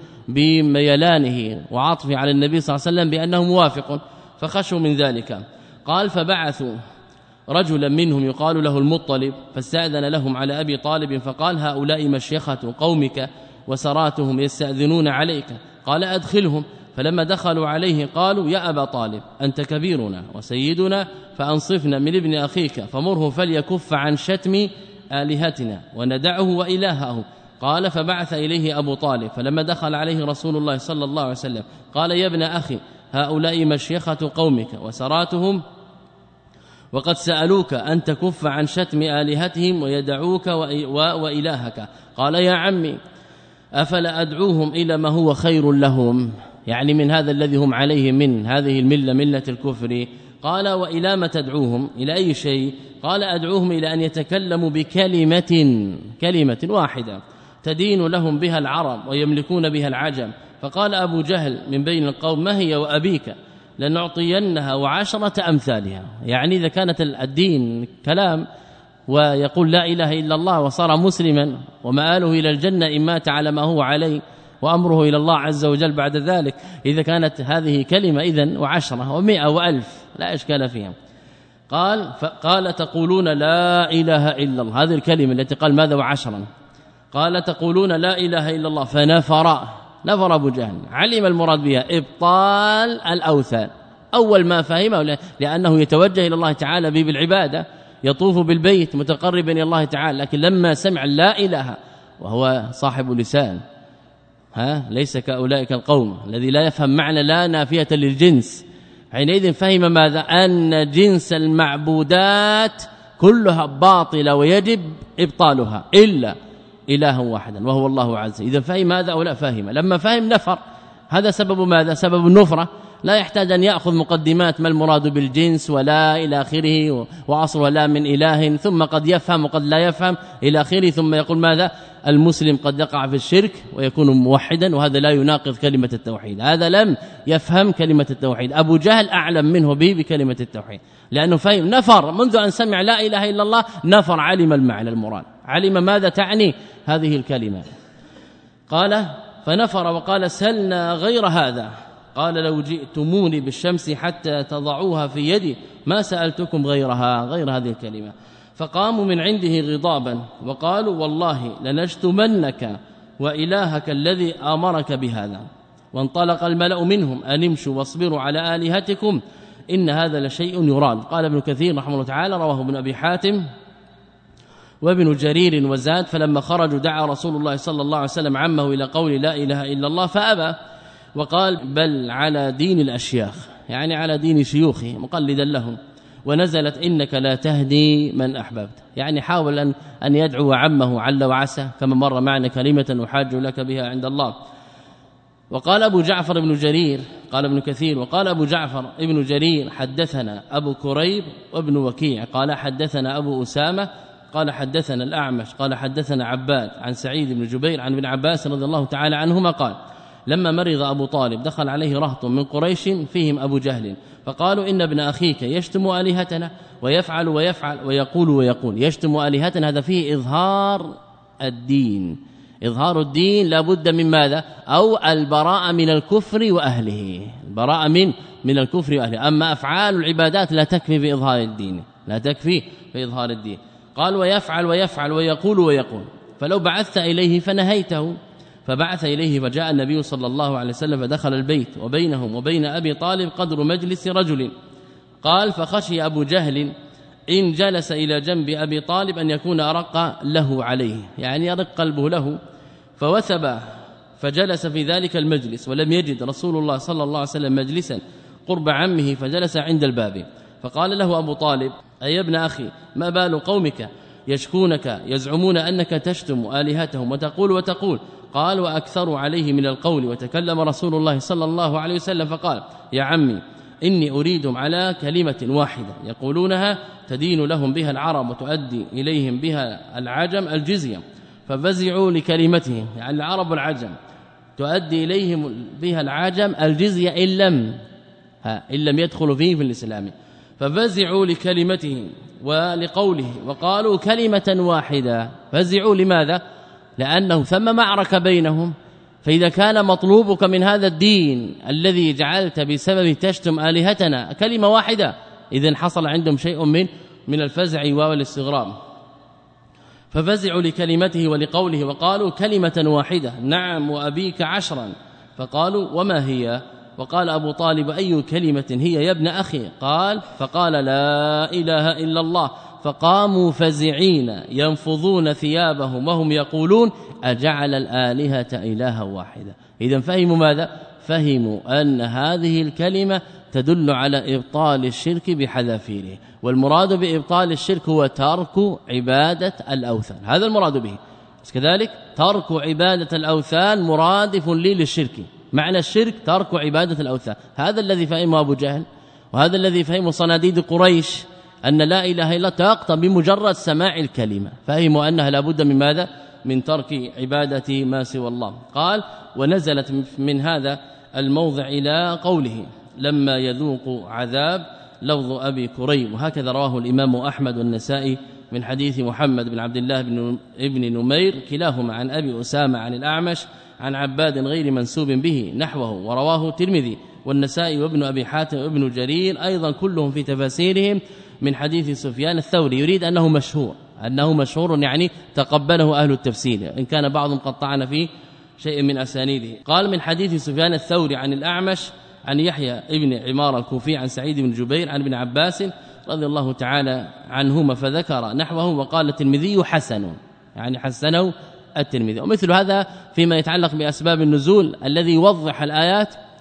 بميلانه وعطفه على النبي صلى الله عليه وسلم بأنه موافق، فخشوا من ذلك. قال فبعثوا رجلا منهم يقال له المطلب فاستأذن لهم على أبي طالب فقال هؤلاء مشيخة قومك وسراتهم يستأذنون عليك، قال أدخلهم. فلما دخلوا عليه قالوا يا أبا طالب أنت كبيرنا وسيدنا فأنصفنا من ابن أخيك فمره فليكف عن شتم آلهتنا وندعه وإلهه. قال فبعث إليه أبو طالب فلما دخل عليه رسول الله صلى الله عليه وسلم قال يا ابن أخي هؤلاء مشيخة قومك وسراتهم وقد سألوك أن تكف عن شتم آلهتهم ويدعوك وإلهك. قال يا عمي أفلا أدعوهم إلى ما هو خير لهم، يعني من هذا الذي هم عليه من هذه الملة ملة الكفر. قال وإلى ما تدعوهم؟ إلى أي شيء؟ قال أدعوهم إلى أن يتكلموا بكلمة كلمة واحدة تدين لهم بها العرب ويملكون بها العجم. فقال أبو جهل من بين القوم ما هي وأبيك لنعطينها وعشرة أمثالها، يعني إذا كانت الدين كلام ويقول لا إله إلا الله وصار مسلما ومآله إلى الجنة إن مات على ما هو عليه وأمره إلى الله عز وجل بعد ذلك، إذا كانت هذه كلمة إذن وعشرة ومئة وألف لا إشكال فيها. قال فقال تقولون لا إله إلا الله، هذه الكلمة التي قال ماذا وعشرا، قال تقولون لا إله إلا الله. فنفر نفر أبو جهل، علم المراد بها إبطال الأوثان، أول ما فهمه لأنه يتوجه إلى الله تعالى به بالعبادة، يطوف بالبيت متقربا إلى الله تعالى، لكن لما سمع لا إله وهو صاحب لسان ها ليس كأولئك القوم الذي لا يفهم معنى لا نافية للجنس حينئذ فهم ماذا؟ أن جنس المعبودات كلها باطلة ويجب إبطالها إلا إله واحدا وهو الله عز وجل. إذا فهم هذا أو لا فهم؟ لما فهم نفر. هذا سبب ماذا؟ سبب النفرة. لا يحتاج أن يأخذ مقدمات ما المراد بالجنس ولا إلى آخره وأصل ولا من إله، ثم قد يفهم وقد لا يفهم إلى آخره، ثم يقول ماذا؟ المسلم قد يقع في الشرك ويكون موحدا، وهذا لا يناقض كلمة التوحيد. هذا لم يفهم كلمة التوحيد. أبو جهل أعلم منه به بكلمة التوحيد، لأنه فهم نفر منذ أن سمع لا إله إلا الله، نفر علم المعنى المراد، علم ماذا تعني هذه الكلمة. قال فنفر وقال سلنا غير هذا. قال لو جئتموني بالشمس حتى تضعوها في يدي ما سألتكم غيرها، غير هذه الكلمة. فقاموا من عنده غضابا وقالوا والله لنشتمنك وإلهك الذي أمرك بهذا. وانطلق الملأ منهم أن امشوا واصبروا على آلهتكم إن هذا لشيء يراد. قال ابن كثير رحمه الله تعالى رواه ابن أبي حاتم وابن جرير وزاد فلما خرجوا دعا رسول الله صلى الله عليه وسلم عمه إلى قول لا إله إلا الله فأبى، وقال بل على دين الأشياخ، يعني على دين شيوخه مقلدا لهم. ونزلت إنك لا تهدي من أحببت، يعني حاول أن, أن يدعو عمه عل وعسى كما مر معنا كلمة أحاج لك بها عند الله. وقال أبو جعفر ابن جرير، قال ابن كثير وقال أبو جعفر ابن جرير حدثنا أبو كريب وابن وكيع قال حدثنا أبو أسامة قال حدثنا الأعمش قال حدثنا عباد عن سعيد بن جبير عن ابن عباس رضي الله تعالى عنهما قال لما مرض أبو طالب دخل عليه رهط من قريش فيهم أبو جهل فقالوا إن ابن أخيك يشتم آلهتنا ويفعل ويفعل ويقول ويقول. يشتم آلهتنا هذا فيه إظهار الدين، إظهار الدين لابد من ماذا؟ أو البراءة من الكفر وأهله، البراءة من من الكفر وأهله. أما أفعال العبادات لا تكفي بإظهار الدين، لا تكفي بإظهار الدين. قال ويفعل ويفعل ويقول ويقول فلو بعثت إليه فنهيته. فبعث إليه فجاء النبي صلى الله عليه وسلم فدخل البيت وبينهم وبين أبي طالب قدر مجلس رجل. قال فخشي أبو جهل إن جلس إلى جنب أبي طالب أن يكون أرق له عليه، يعني يرق قلبه له، فوثب فجلس في ذلك المجلس ولم يجد رسول الله صلى الله عليه وسلم مجلسا قرب عمه فجلس عند الباب. فقال له أبو طالب أي ابن أخي ما بال قومك يشكونك يزعمون أنك تشتم آلهتهم وتقول وتقول. قال وأكثر عليه من القول. وتكلم رسول الله صلى الله عليه وسلم فقال يا عمي إني أريدهم على كلمة واحدة يقولونها تدين لهم بها العرب وتؤدي إليهم بها العجم الجزية، ففزعوا لكلمتهم، يعني العرب والعجم تؤدي إليهم بها العجم الجزية إن لم ها إن لم يدخلوا فيه في الإسلام، ففزعوا لكلمته ولقوله وقالوا كلمة واحدة. فزعوا لماذا؟ لأنه ثم معركة بينهم، فإذا كان مطلوبك من هذا الدين الذي جعلت بسبب تشتم آلهتنا كلمة واحدة، إذن حصل عندهم شيء من من الفزع والاستغراب. ففزعوا لكلمته ولقوله وقالوا كلمة واحدة نعم وأبيك عشرا. فقالوا وما هي؟ وقال أبو طالب أي كلمة هي يا ابن أخي؟ قال فقال لا إله إلا الله. فقاموا فزعين ينفضون ثيابهم وهم يقولون أجعل الآلهة إلها واحدة. إذن فهموا ماذا؟ فهموا أن هذه الكلمة تدل على إبطال الشرك بحذافيره، والمراد بإبطال الشرك هو ترك عبادة الأوثان، هذا المراد به. كذلك ترك عبادة الأوثان مرادف لي للشرك، معنى الشرك ترك عبادة الأوثان. هذا الذي فهمه أبو جهل، وهذا الذي فهمه صناديد قريش، أن لا إله إلا تقطع بمجرد سماع الكلمة، فهموا أنها لابد من ماذا؟ من ترك عبادة ما سوى الله. قال ونزلت من هذا الموضع إلى قوله لما يذوق عذاب لفظ أبي كريم، وهكذا رواه الإمام أحمد والنسائي من حديث محمد بن عبد الله بن ابن نمير كلاهما عن أبي أسامة عن الأعمش عن عباد غير منسوب به نحوه، ورواه الترمذي والنسائي وابن أبي حاتم وابن جرير أيضا كلهم في تفاسيرهم من حديث سفيان الثوري. يريد أنه مشهور، أنه مشهور يعني تقبله أهل التفسير، إن كان بعضهم قد طعن في شيء من أسانيده. قال من حديث سفيان الثوري عن الأعمش عن يحيى ابن عمار الكوفي عن سعيد بن جبير عن ابن عباس رضي الله تعالى عنهما فذكر نحوه، وقال الترمذي حسن، يعني حسنه الترمذي. ومثل هذا فيما يتعلق بأسباب النزول الذي يوضح الآيات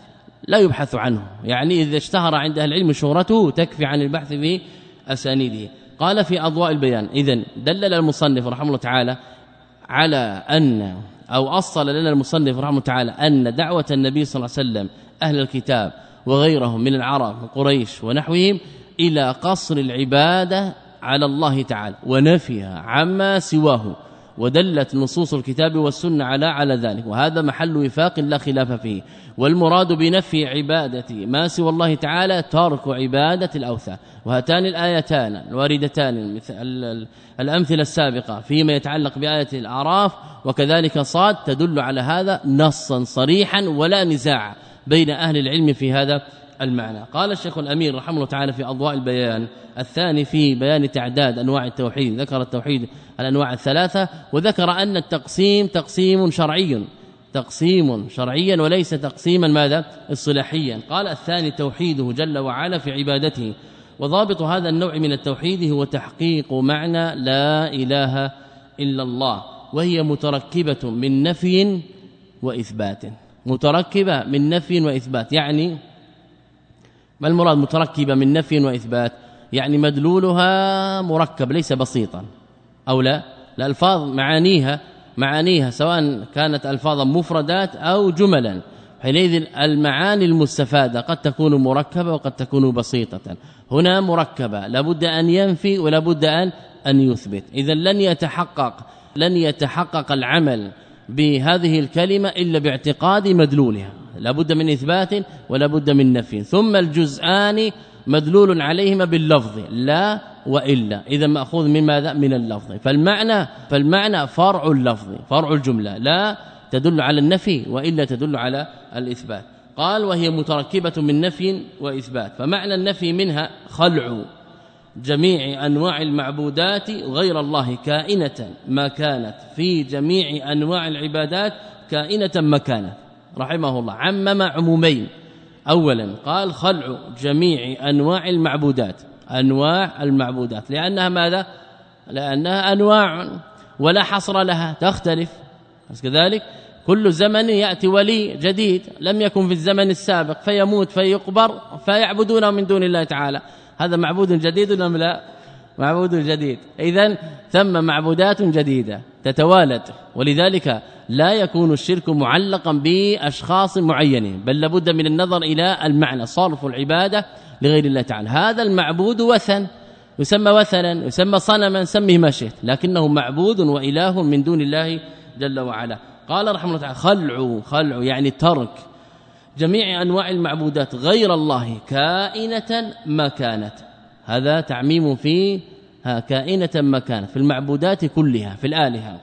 لا يبحث عنه، يعني إذا اشتهر عند أهل العلم شهرته تكفي عن البحث في أسانيده. قال في أضواء البيان: إذن دلل المصنف رحمه الله تعالى على أن أو أصل لنا المصنف رحمه الله تعالى أن دعوة النبي صلى الله عليه وسلم أهل الكتاب وغيرهم من العرب وقريش ونحوهم إلى قصر العبادة على الله تعالى ونفيها عما سواه، ودلت نصوص الكتاب والسنة على على ذلك، وهذا محل وفاق لا خلاف فيه. والمراد بنفي عبادة ما سوى الله تعالى ترك عبادة الأوثان. وهاتان الآيتان الواردتان مثل الأمثلة السابقة فيما يتعلق بآية الأعراف وكذلك صاد تدل على هذا نصا صريحا ولا نزاع بين أهل العلم في هذا المعنى. قال الشيخ الأمير رحمه الله تعالى في أضواء البيان الثاني في بيان تعداد أنواع التوحيد، ذكر التوحيد الأنواع الثلاثة، وذكر أن التقسيم تقسيم شرعي تقسيم شرعيا وليس تقسيما ماذا اصطلاحيا. قال الثاني توحيده جل وعلا في عبادته، وضابط هذا النوع من التوحيد هو تحقيق معنى لا إله إلا الله، وهي متركبة من نفي وإثبات، متركبة من نفي وإثبات. يعني ما المراد متركبة من نفي وإثبات؟ يعني مدلولها مركب ليس بسيطا أو لا الألفاظ معانيها معانيها سواء كانت ألفاظا مفردات أو جملا، حينئذ المعاني المستفادة قد تكون مركبة وقد تكون بسيطة. هنا مركبة لابد أن ينفي ولابد أن أن يثبت، إذا لن يتحقق لن يتحقق العمل بهذه الكلمة إلا باعتقاد مدلولها، لابد من إثبات ولابد من نفي. ثم الجزءان مدلول عليهما باللفظ لا وإلا، إذا مأخوذ من ماذا؟ من اللفظ. فالمعنى فالمعنى فرع اللفظ، فرع الجملة، لا تدل على النفي وإلا تدل على الإثبات. قال وهي متركبة من نفي وإثبات، فمعنى النفي منها خلع جميع أنواع المعبودات غير الله كائنة ما كانت، في جميع أنواع العبادات كائنة ما كانت. رحمه الله عمم عمومين. اولا قال خلع جميع انواع المعبودات، انواع المعبودات لانها ماذا؟ لانها انواع ولا حصر لها، تختلف. كذلك كل زمن ياتي ولي جديد لم يكن في الزمن السابق فيموت فيقبر فيعبدون من دون الله تعالى، هذا معبود جديد ام لا؟ معبود جديد. اذن ثم معبودات جديده تتوالد، ولذلك لا يكون الشرك معلقا باشخاص معينين، بل لابد من النظر الى المعنى، صرف العباده لغير الله تعالى. هذا المعبود وثن يسمى وثنا، يسمى صنما، سميه ما شئت، لكنه معبود واله من دون الله جل وعلا. قال رحمه الله تعالى خلع خلع يعني ترك جميع انواع المعبودات غير الله كائنة ما كانت، هذا تعميم في كائنة ما كانت في المعبودات كلها، في الآلهة،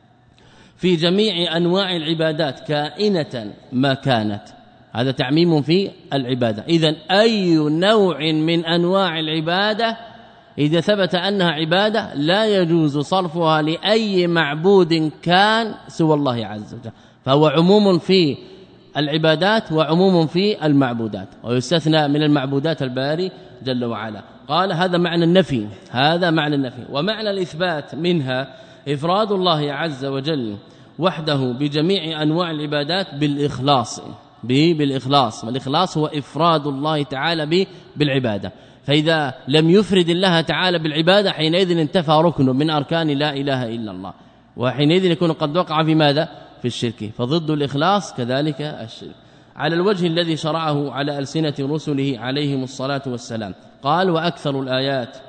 في جميع أنواع العبادات كائنة ما كانت، هذا تعميم في العبادة. إذن أي نوع من أنواع العبادة إذا ثبت أنها عبادة لا يجوز صرفها لأي معبود كان سوى الله عز وجل، فهو عموم في العبادات وعموم في المعبودات، ويستثنى من المعبودات الباري جل وعلا. قال هذا معنى النفي، هذا معنى النفي. ومعنى الإثبات منها إفراد الله عز وجل وحده بجميع أنواع العبادات بالإخلاص، بالإخلاص، والإخلاص هو إفراد الله تعالى بالعبادة. فإذا لم يفرد الله تعالى بالعبادة حينئذ انتفى ركن من أركان لا إله إلا الله، وحينئذ يكون قد وقع في ماذا؟ في الشرك. فضد الإخلاص كذلك الشرك، على الوجه الذي شرعه على ألسنة رسله عليهم الصلاة والسلام. قال وأكثر الآيات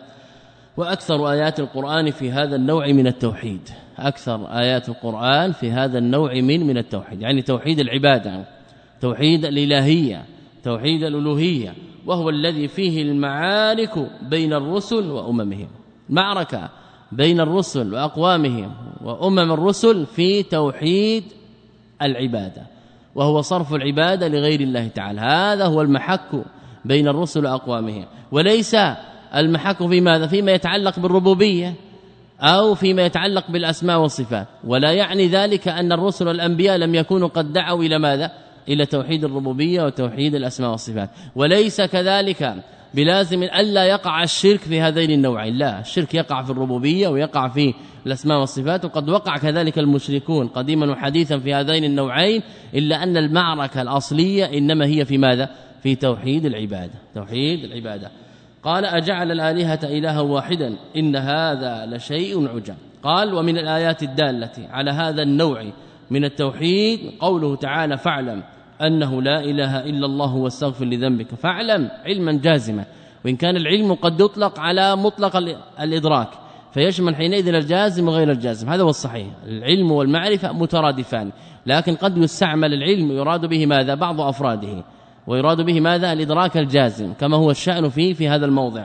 وأكثر آيات القرآن في هذا النوع من التوحيد، أكثر آيات القرآن في هذا النوع من من التوحيد، يعني توحيد العبادة، توحيد الإلهية، توحيد الألوهية، وهو الذي فيه المعارك بين الرسل وأممهم، معركة بين الرسل وأقوامهم وأمم الرسل في توحيد العبادة، وهو صرف العبادة لغير الله تعالى، هذا هو المحك بين الرسل وأقوامهم، وليس المحك في ماذا؟ فيما يتعلق بالربوبية أو فيما يتعلق بالأسماء والصفات. ولا يعني ذلك أن الرسل والأنبياء لم يكونوا قد دعوا إلى ماذا؟ إلى توحيد الربوبية وتوحيد الأسماء والصفات. وليس كذلك بلازم ألا يقع الشرك في هذين النوعين، لا، الشرك يقع في الربوبية ويقع في الأسماء والصفات. وقد وقع كذلك المشركون قديما وحديثا في هذين النوعين، إلا أن المعركة الأصلية إنما هي في ماذا؟ في توحيد العبادة. توحيد العبادة. قال أجعل الآلهة إلها واحدا إن هذا لشيء عجاب. قال ومن الآيات الدالة على هذا النوع من التوحيد قوله تعالى فاعلم أنه لا إله إلا الله واستغفر لذنبك. فاعلم علما جازما، وإن كان العلم قد يطلق على مطلق الإدراك فيشمل حينئذ الجازم وغير الجازم، هذا هو الصحيح. العلم والمعرفة مترادفان، لكن قد يستعمل العلم يراد به ماذا؟ بعض أفراده، ويراد به ماذا؟ الإدراك الجازم كما هو الشأن فيه في هذا الموضع.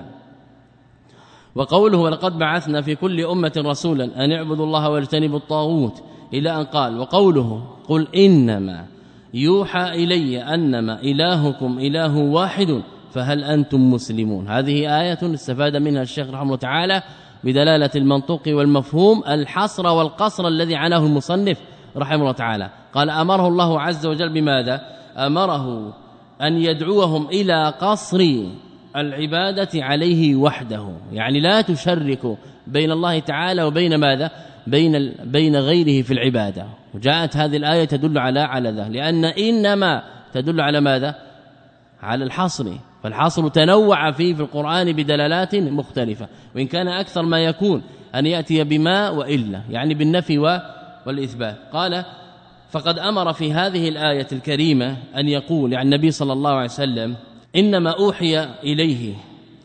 وقوله ولقد بعثنا في كل أمة رسولا أن اعبدوا الله واجتنبوا الطاغوت إلى أن قال. وقوله قل إنما يوحى إلي أنما إلهكم إله واحد فهل أنتم مسلمون. هذه آية استفاد منها الشيخ رحمه الله تعالى بدلالة المنطوق والمفهوم الحصر والقصر الذي عناه المصنف رحمه الله تعالى. قال أمره الله عز وجل بماذا؟ أمره أن يدعوهم إلى قصر العبادة عليه وحده، يعني لا تشركوا بين الله تعالى وبين ماذا؟ بين بين غيره في العبادة. وجاءت هذه الآية تدل على على ذا، لأن إنما تدل على ماذا؟ على الحصر، فالحصر تنوع فيه في القرآن بدلالات مختلفة، وإن كان أكثر ما يكون أن يأتي بما وإلا، يعني بالنفي والإثبات. قال فقد أمر في هذه الآية الكريمة أن يقول يعني النبي صلى الله عليه وسلم إنما أوحي إليه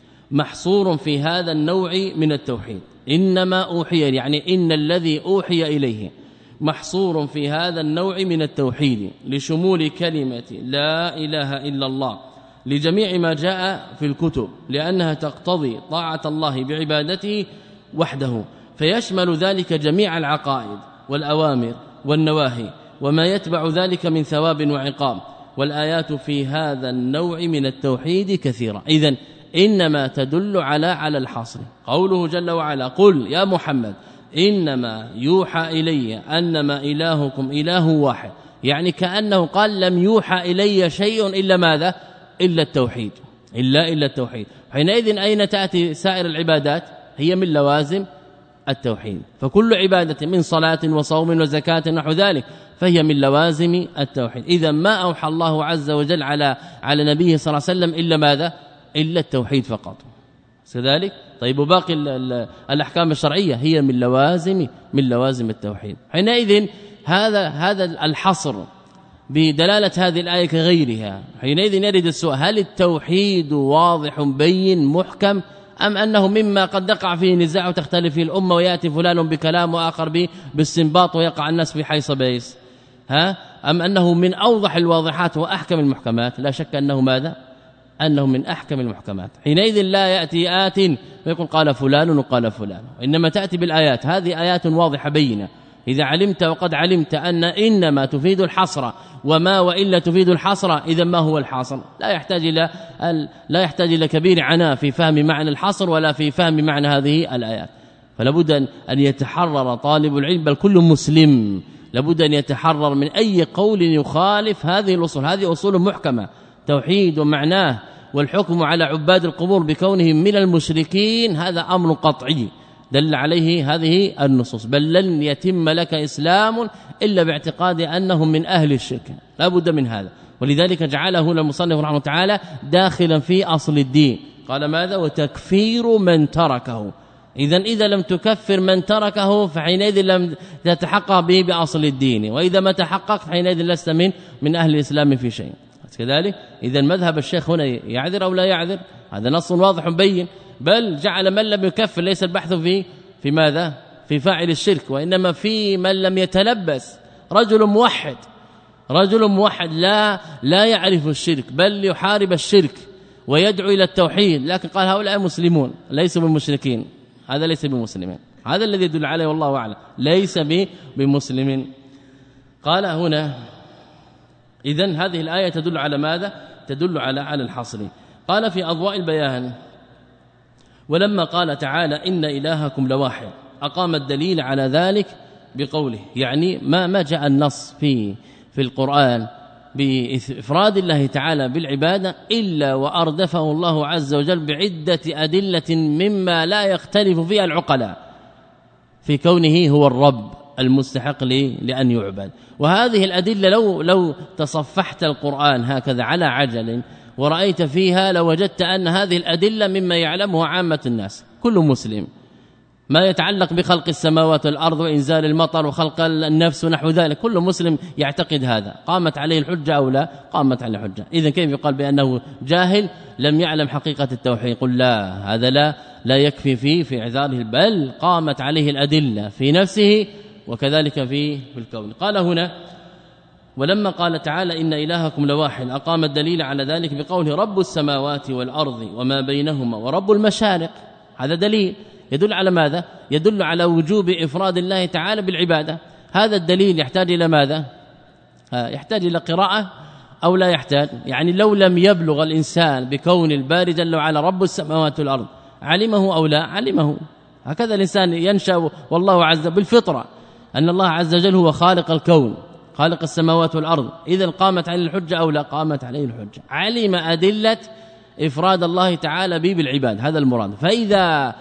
محصور في هذا النوع من التوحيد. إنما أوحي يعني إن الذي أوحي إليه محصور في هذا النوع من التوحيد لشمول كلمة لا إله إلا الله لجميع ما جاء في الكتب، لأنها تقتضي طاعة الله بعبادته وحده، فيشمل ذلك جميع العقائد والأوامر والنواهي وما يتبع ذلك من ثواب وعقاب. والآيات في هذا النوع من التوحيد كثيرة. إذن إنما تدل على على الحصر. قوله جل وعلا قل يا محمد إنما يوحى إلي أنما إلهكم إله واحد، يعني كأنه قال لم يوحى إلي شيء إلا ماذا؟ إلا التوحيد، إلا إلا التوحيد. حينئذ أين تأتي سائر العبادات؟ هي من لوازم التوحيد، فكل عبادة من صلاة وصوم وزكاة نحو ذلك فهي من لوازم التوحيد. إذا ما أوحى الله عز وجل على على نبيه صلى الله عليه وسلم إلا ماذا؟ إلا التوحيد فقط. كذلك طيب وباقي الأحكام الشرعية هي من لوازم من لوازم التوحيد. حينئذ هذا هذا الحصر بدلالة هذه الآية كغيرها. حينئذ يرد السؤال هل التوحيد واضح بين محكم أم أنه مما قد يقع فيه نزاع وتختلف فيه الأمة ويأتي فلان بكلام وآخر به باستنباط ويقع الناس في حيص بيس، ها أم أنه من أوضح الواضحات وأحكم المحكمات؟ لا شك أنه ماذا؟ أنه من أحكم المحكمات. حينئذ لا يأتي آت ويقول قال فلان وقال فلان، إنما تأتي بالآيات، هذه آيات واضحة بينة. إذا علمت وقد علمت أن إنما تفيد الحصر وما وإلا تفيد الحصر، إذا ما هو الحصر؟ لا يحتاج إلى لا يحتاج إلى كبير عناء في فهم معنى الحصر ولا في فهم معنى هذه الآيات. فلابد أن يتحرر طالب العلم بل كل مسلم لابد أن يتحرر من أي قول يخالف هذه الأصول. هذه أصول محكمة، توحيد ومعناه والحكم على عباد القبور بكونهم من المشركين هذا أمر قطعي دل عليه هذه النصوص. بل لن يتم لك إسلام إلا باعتقاد أنهم من أهل الشرك، لا بد من هذا. ولذلك جعله المصنف رحمه الله تعالى داخلا في أصل الدين. قال ماذا؟ وتكفير من تركه. إذا إذا لم تكفر من تركه فحينئذ لم تتحقق به بأصل الدين، وإذا ما تحققت حينئذ لست من من أهل الإسلام في شيء. كذلك إذا مذهب الشيخ هنا يعذر أو لا يعذر؟ هذا نص واضح بين. بل جعل من لم يكفر ليس البحث في في ماذا؟ في فاعل الشرك، وإنما في من لم يتلبس. رجل موحد رجل موحد لا لا يعرف الشرك بل يحارب الشرك ويدعو إلى التوحيد، لكن قال هؤلاء مسلمون ليسوا بالمشركين، هذا ليس بمسلمين. هذا الذي يدل عليه والله أعلم، ليس بمسلم. قال هنا إذن هذه الآية تدل على ماذا؟ تدل على على الحصر. قال في أضواء البيان ولما قال تعالى إن إلهكم لواحد أقام الدليل على ذلك بقوله، يعني ما ما جاء النص في في القرآن بإفراد الله تعالى بالعبادة إلا وأردفه الله عز وجل بعدة أدلة مما لا يختلف فيها العقلاء. في كونه هو الرب المستحق لأن يعبد. وهذه الأدلة لو لو تصفحت القرآن هكذا على عجل ورأيت فيها لوجدت أن هذه الأدلة مما يعلمه عامة الناس، كل مسلم، ما يتعلق بخلق السماوات والأرض وإنزال المطر وخلق النفس ونحو ذلك، كل مسلم يعتقد هذا. قامت عليه الحجة أو لا؟ قامت عليه الحجة. إذن كيف يقال بأنه جاهل لم يعلم حقيقة التوحيد؟ قل لا، هذا لا لا يكفي فيه في اعذاره، بل قامت عليه الأدلة في نفسه وكذلك في في الكون. قال هنا: ولما قال تعالى إن إلهكم لواحد، أقام الدليل على ذلك بقوله رب السماوات والأرض وما بينهما ورب المشارق. هذا دليل يدل على ماذا؟ يدل على وجوب إفراد الله تعالى بالعبادة. هذا الدليل يحتاج إلى ماذا؟ يحتاج إلى قراءة أو لا يحتاج؟ يعني لو لم يبلغ الإنسان بكون الباري جل وعلا رب السماوات والأرض علمه أو لا؟ علمه. هكذا الإنسان ينشأ والله عز وجل بالفطرة أن الله عز وجل هو خالق الكون، خالق السماوات والأرض. إذا قامت عليه الحجة أو لا؟ قامت عليه الحجة. علم أدلة إفراد الله تعالى به بالعباد، هذا المراد. فإذا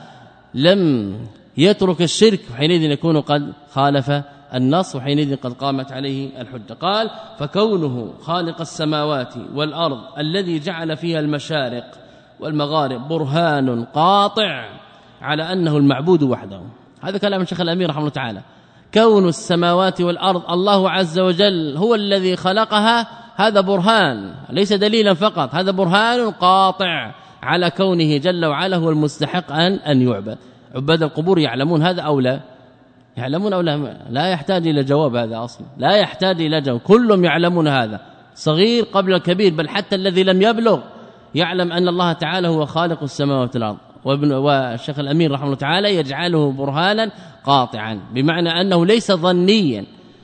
لم يترك الشرك حينئذ يكون قد خالف النص، وحينئذ قد قامت عليه الحجة. قال: فكونه خالق السماوات والأرض الذي جعل فيها المشارق والمغارب برهان قاطع على أنه المعبود وحده. هذا كلام الشيخ الأمير رحمه الله تعالى. كون السماوات والأرض الله عز وجل هو الذي خلقها، هذا برهان ليس دليلا فقط، هذا برهان قاطع على كونه جل وعلا هو المستحق أن أن يعبد. عباد القبور يعلمون هذا أو لا؟ يعلمون أو لا؟ لا يحتاج إلى جواب، هذا أصلا لا يحتاج إلى جواب، كلهم يعلمون هذا، صغير قبل الكبير، بل حتى الذي لم يبلغ يعلم أن الله تعالى هو خالق السماوات والأرض. وابن والشيخ الأمير رحمه الله تعالى يجعله برهانا قاطعا، بمعنى أنه ليس ظنيا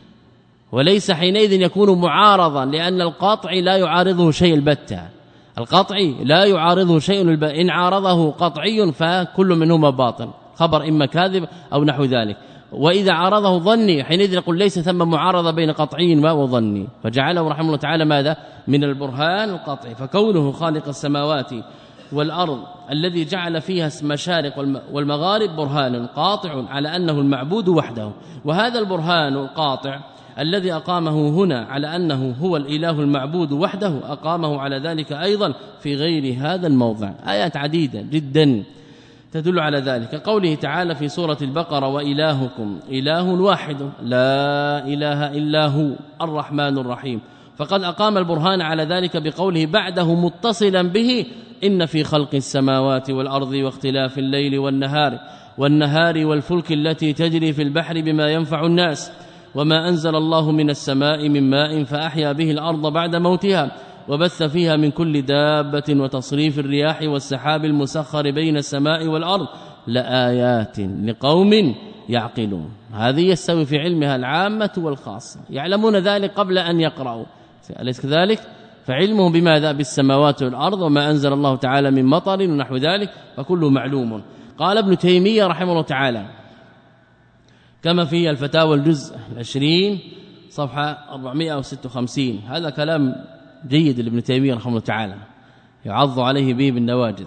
وليس حينئذ يكون معارضا، لأن القاطع لا يعارضه شيء البتة، القطع لا يعارضه شيء الب... إن عارضه قطعي فكل منهما باطل، خبر إما كاذب أو نحو ذلك. وإذا عارضه ظني حينئذ نقول ليس ثم معارضة بين قطعي وظني، فجعله رحمه الله تعالى ماذا؟ من البرهان القطعي. فكونه خالق السماوات والأرض الذي جعل فيها المشارق والمغارب برهان قاطع على أنه المعبود وحده. وهذا البرهان القاطع الذي أقامه هنا على أنه هو الإله المعبود وحده أقامه على ذلك أيضا في غير هذا الموضع. آيات عديدة جدا تدل على ذلك. قوله تعالى في سورة البقرة: وإلهكم إله واحد لا إله إلا هو الرحمن الرحيم. فقد أقام البرهان على ذلك بقوله بعده متصلا به: إن في خلق السماوات والأرض واختلاف الليل والنهار والنهار والفلك التي تجري في البحر بما ينفع الناس وما أنزل الله من السماء من ماء فأحيا به الأرض بعد موتها وبث فيها من كل دابة وتصريف الرياح والسحاب المسخر بين السماء والأرض لآيات لقوم يعقلون. هذه يستوي في علمها العامة والخاصة، يعلمون ذلك قبل أن يقرأوا، أليس كذلك؟ فعلمهم بماذا؟ بالسماوات والأرض وما أنزل الله تعالى من مطر ونحو ذلك، فكله معلوم. قال ابن تيمية رحمه الله تعالى كما في الفتاوى الجزء العشرين صفحة أربعمائة وستة وخمسين، هذا كلام جيد لابن تيمية رحمه الله تعالى يعض عليه به بالنواجذ.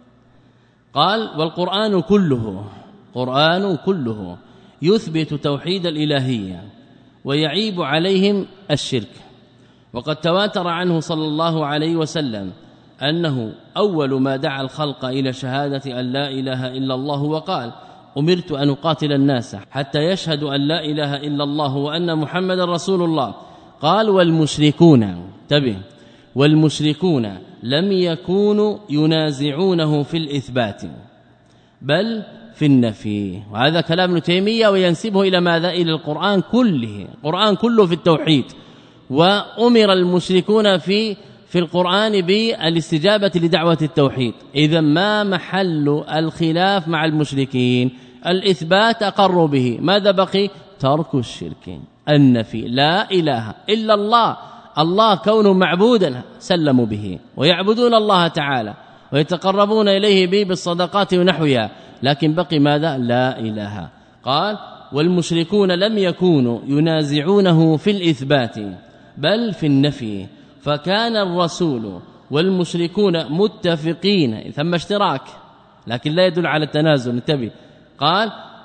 قال: والقرآن كله قرآن كله يثبت توحيد الإلهية ويعيب عليهم الشرك. وقد تواتر عنه صلى الله عليه وسلم أنه أول ما دعا الخلق إلى شهادة أن لا إله إلا الله وقال: أمرت أن أقاتل الناس حتى يشهدوا أن لا إله إلا الله وأن محمد رسول الله. قال: والمشركون تبه والمشركون لم يكونوا ينازعونه في الإثبات بل في النفي. وهذا كلام ابن تيمية وينسبه إلى ماذا؟ إلى القرآن كله، القرآن كله في التوحيد. وأمر المشركون في في القرآن بالاستجابة لدعوة التوحيد. إذا ما محل الخلاف مع المشركين؟ الإثبات أقروا به، ماذا بقي؟ ترك الشرك، النفي، لا إله إلا الله، الله كونه معبودا سلموا به ويعبدون الله تعالى ويتقربون إليه به بالصدقات ونحوها، لكن بقي ماذا؟ لا إله. قال: والمشركون لم يكونوا ينازعونه في الإثبات بل في النفي، فكان الرسول والمشركون متفقين، ثم اشتراك لكن لا يدل على التنازل، انتبه. قال: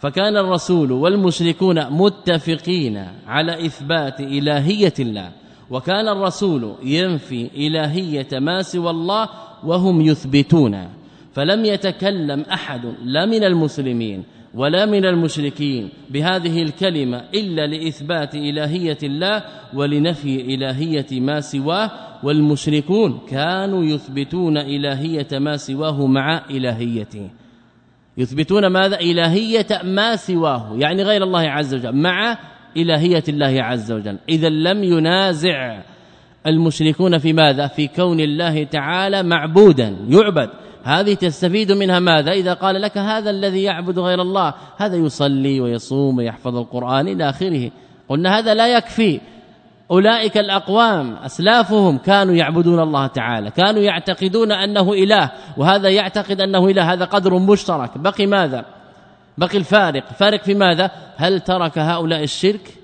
فكان الرسول والمشركون متفقين على إثبات إلهية الله، وكان الرسول ينفي إلهية ما سوى الله وهم يثبتون، فلم يتكلم أحد لا من المسلمين ولا من المشركين بهذه الكلمة إلا لإثبات إلهية الله ولنفي إلهية ما سواه، والمشركون كانوا يثبتون إلهية ما سواه مع إلهيته، يثبتون ماذا؟ إلهية ما سواه، يعني غير الله عز وجل مع إلهية الله عز وجل. إذا لم ينازع المشركون في ماذا؟ في كون الله تعالى معبودا يعبد. هذه تستفيد منها ماذا؟ إذا قال لك هذا الذي يعبد غير الله هذا يصلي ويصوم ويحفظ القرآن إلى آخره، قلنا هذا لا يكفي. أولئك الأقوام أسلافهم كانوا يعبدون الله تعالى، كانوا يعتقدون أنه إله، وهذا يعتقد أنه إله، هذا قدر مشترك. بقي ماذا؟ بقي الفارق. فارق في ماذا؟ هل ترك هؤلاء الشرك؟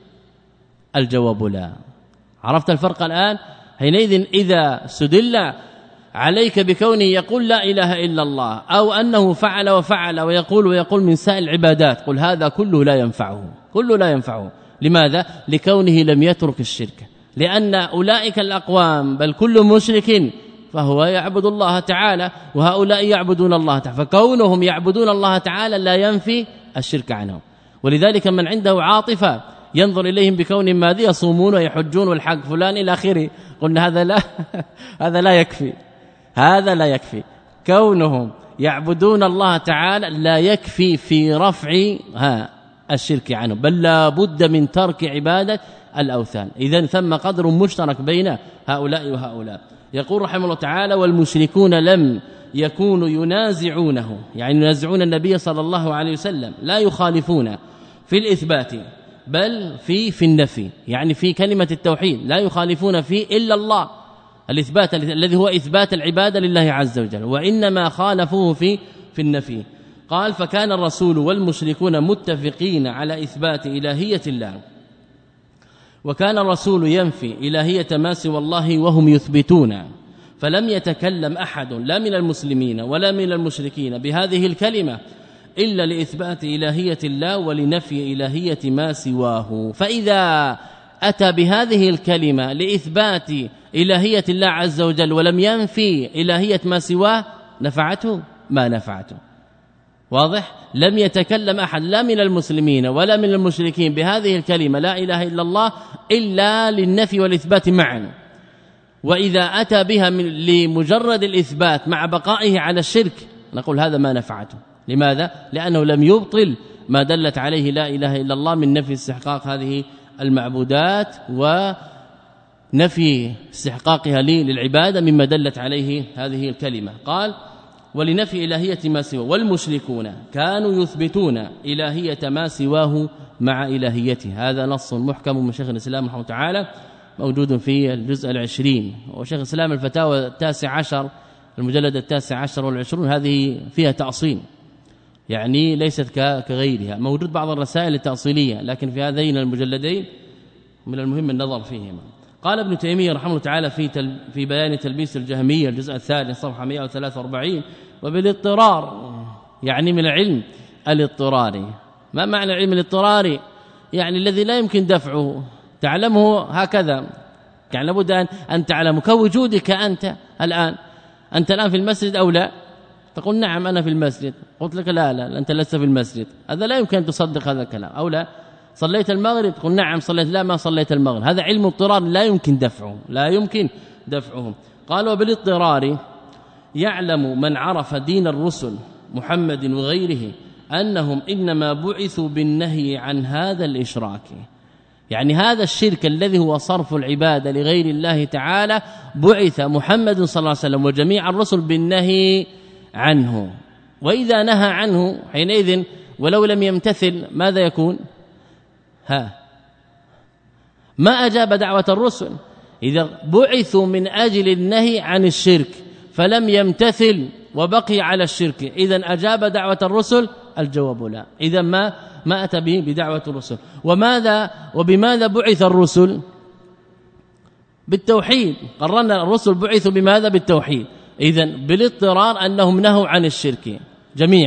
الجواب لا. عرفت الفرق الآن؟ حينئذ إذا استدل عليك بكونه يقول لا إله إلا الله، أو أنه فعل وفعل ويقول ويقول من سائر العبادات، قل هذا كله لا ينفعه، كله لا ينفعه. لماذا؟ لكونه لم يترك الشرك، لأن أولئك الأقوام بل كل مشرك فهو يعبد الله تعالى، وهؤلاء يعبدون الله تعالى، فكونهم يعبدون الله تعالى لا ينفي الشرك عنهم. ولذلك من عنده عاطفة ينظر إليهم بكون ماذا؟ يصومون ويحجون والحق فلان إلى آخره، قلنا هذا لا هذا لا يكفي، هذا لا يكفي. كونهم يعبدون الله تعالى لا يكفي في رفع ها الشرك عنه، بل لا بد من ترك عبادة الأوثان. إذن ثم قدر مشترك بين هؤلاء وهؤلاء. يقول رحمه الله تعالى والمشركون لم يكونوا ينازعونه، يعني ينازعون النبي صلى الله عليه وسلم، لا يخالفون في الإثبات بل في في النفي، يعني في كلمة التوحيد لا يخالفون فيه إلا الله الإثبات الذي هو إثبات العبادة لله عز وجل، وإنما خالفوه في في النفي. قال فكان الرسول والمشركون متفقين على إثبات إلهية الله، وكان الرسول ينفي إلهية ما سوى الله وهم يثبتون، فلم يتكلم أحد لا من المسلمين ولا من المشركين بهذه الكلمة إلا لإثبات إلهية الله ولنفي إلهية ما سواه. فإذا أتى بهذه الكلمة لإثبات إلهية الله عز وجل ولم ينفي إلهية ما سواه نفعته؟ ما نفعته. واضح؟ لم يتكلم أحد لا من المسلمين ولا من المشركين بهذه الكلمة لا إله إلا الله إلا للنفي والإثبات معا، وإذا أتى بها من لمجرد الإثبات مع بقائه على الشرك نقول هذا ما نفعته. لماذا؟ لأنه لم يبطل ما دلت عليه لا إله إلا الله من نفي استحقاق هذه المعبودات ونفي استحقاقها للعبادة مما دلت عليه هذه الكلمة. قال ولنفي إلهية ما سواه، والمشركون كانوا يثبتون إلهية ما سواه مع إلهيته. هذا نص محكم من شيخ الإسلام رحمه الله تعالى موجود في الجزء العشرين، وشيخ الإسلام الفتاوى التاسع عشر المجلد التاسع عشر والعشرون هذه فيها تأصيل، يعني ليست كغيرها. موجود بعض الرسائل التأصيلية لكن في هذين المجلدين من المهم النظر فيهما. قال ابن تيمية رحمه الله تعالى في تل في بيان تلبيس الجهمية الجزء الثاني صفحة مئة وثلاثة وأربعين وبالاضطرار، يعني من العلم الاضطراري. ما معنى العلم الاضطراري؟ يعني الذي لا يمكن دفعه، تعلمه هكذا، يعني لابد أن تعلم كوجودك أنت الآن. أنت الآن في المسجد أو لا؟ تقول نعم أنا في المسجد، قلت لك لا لا أنت لست في المسجد، هذا لا يمكن أن تصدق هذا الكلام. أو لا صليت المغرب، تقول نعم صليت، لا ما صليت المغرب. هذا علم اضطرار لا يمكن دفعه، لا يمكن دفعه. قال وبالاضطرار يعلم من عرف دين الرسل محمد وغيره أنهم إنما بعثوا بالنهي عن هذا الإشراك، يعني هذا الشرك الذي هو صرف العبادة لغير الله تعالى بعث محمد صلى الله عليه وسلم وجميع الرسل بالنهي عنه. وإذا نهى عنه حينئذ ولو لم يمتثل ماذا يكون؟ ها ما أجاب دعوة الرسل. إذا بعثوا من أجل النهي عن الشرك فلم يمتثل وبقي على الشرك، إذن أجاب دعوة الرسل؟ الجواب لا. إذن ما ما أتى به بدعوة الرسل. وماذا وبماذا بعث الرسل؟ بالتوحيد. قررنا الرسل بعثوا بماذا؟ بالتوحيد. إذن بالاضطرار أنهم نهوا عن الشرك جميعا،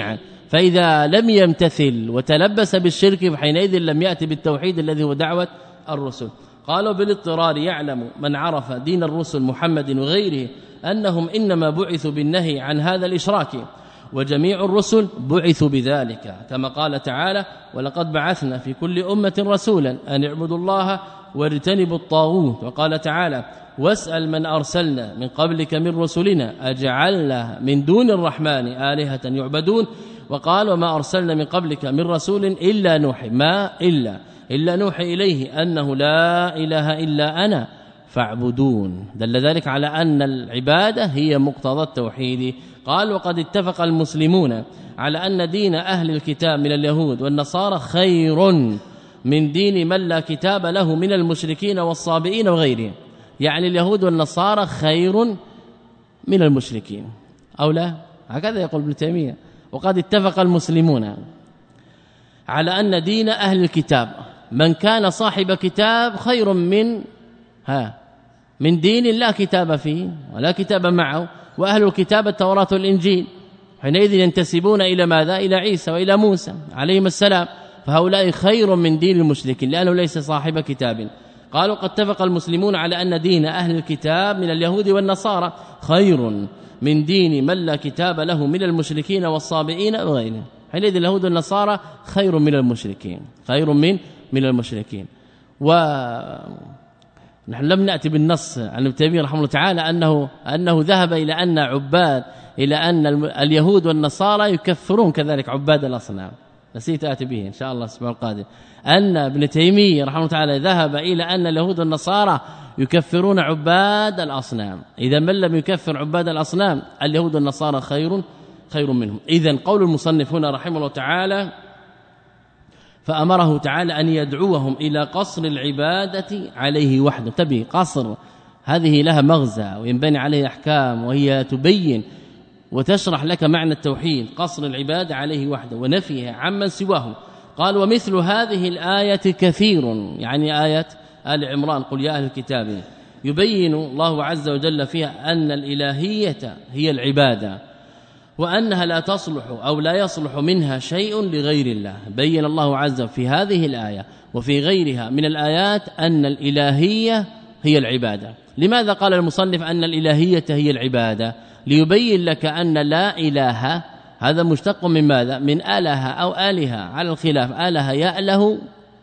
فإذا لم يمتثل وتلبس بالشرك فحينئذ لم يأتي بالتوحيد الذي هو دعوة الرسل. قالوا بالاضطرار يعلم من عرف دين الرسل محمد وغيره أنهم إنما بعثوا بالنهي عن هذا الإشراك، وجميع الرسل بعثوا بذلك، كما قال تعالى: ولقد بعثنا في كل أمة رسولا أن اعبدوا الله واجتنبوا الطاغوت. وقال تعالى: واسأل من أرسلنا من قبلك من رسلنا أجعلنا من دون الرحمن آلهة يعبدون. وقال: وما أرسلنا من قبلك من رسول إلا نوحي ما إلا إلا نوحي إليه أنه لا إله إلا أنا فاعبدون. دل ذلك على أن العبادة هي مقتضى التوحيد. قال: وقد اتفق المسلمون على أن دين أهل الكتاب من اليهود والنصارى خير من دين من لا كتاب له من المشركين والصابئين وغيرهم. يعني اليهود والنصارى خير من المشركين أو لا؟ هكذا يقول ابن تيمية. وقد اتفق المسلمون على أن دين أهل الكتاب من كان صاحب كتاب خير من ها من دين لا كتاب فيه ولا كتاب معه. وأهل الكتاب التوراة والإنجيل، حينئذ ينتسبون إلى ماذا؟ إلى عيسى وإلى موسى عليهم السلام، فهؤلاء خير من دين المشركين لأنه ليس صاحب كتاب. قالوا: قد اتفق المسلمون على أن دين أهل الكتاب من اليهود والنصارى خير من دين من لا كتاب له من المشركين والصابئين وغيرهم. حينئذ اليهود والنصارى خير من المشركين خير من من المشركين. ونحن لم نأتي بالنص عن ابن تيمية رحمه الله تعالى أنه أنه ذهب إلى أن عباد إلى أن اليهود والنصارى يكفرون كذلك عباد الأصنام. نسيت آتي به إن شاء الله الأسبوع القادم أن ابن تيمية رحمه الله تعالى ذهب إلى أن اليهود والنصارى يكفرون عباد الأصنام. إذا من لم يكفر عباد الأصنام اليهود والنصارى خير خير منهم. إذن قول المصنف هنا رحمه الله تعالى: فأمره تعالى أن يدعوهم إلى قصر العبادة عليه وحده. تبي قصر هذه لها مغزى وينبني عليه أحكام، وهي تبين وتشرح لك معنى التوحيد، قصر العبادة عليه وحده ونفيها عمن سواه. قال: ومثل هذه الآية كثير، يعني آية آل عمران: قل يا أهل الكتاب، يبين الله عز وجل فيها أن الإلهية هي العبادة، وأنها لا تصلح أو لا يصلح منها شيء لغير الله. بين الله عز وجل في هذه الآية وفي غيرها من الآيات أن الإلهية هي العبادة. لماذا قال المصنف أن الإلهية هي العبادة؟ ليبين لك أن لا إله هذا مشتق من ماذا؟ من آلهة أو آلهة، على الخلاف، آلهة يأله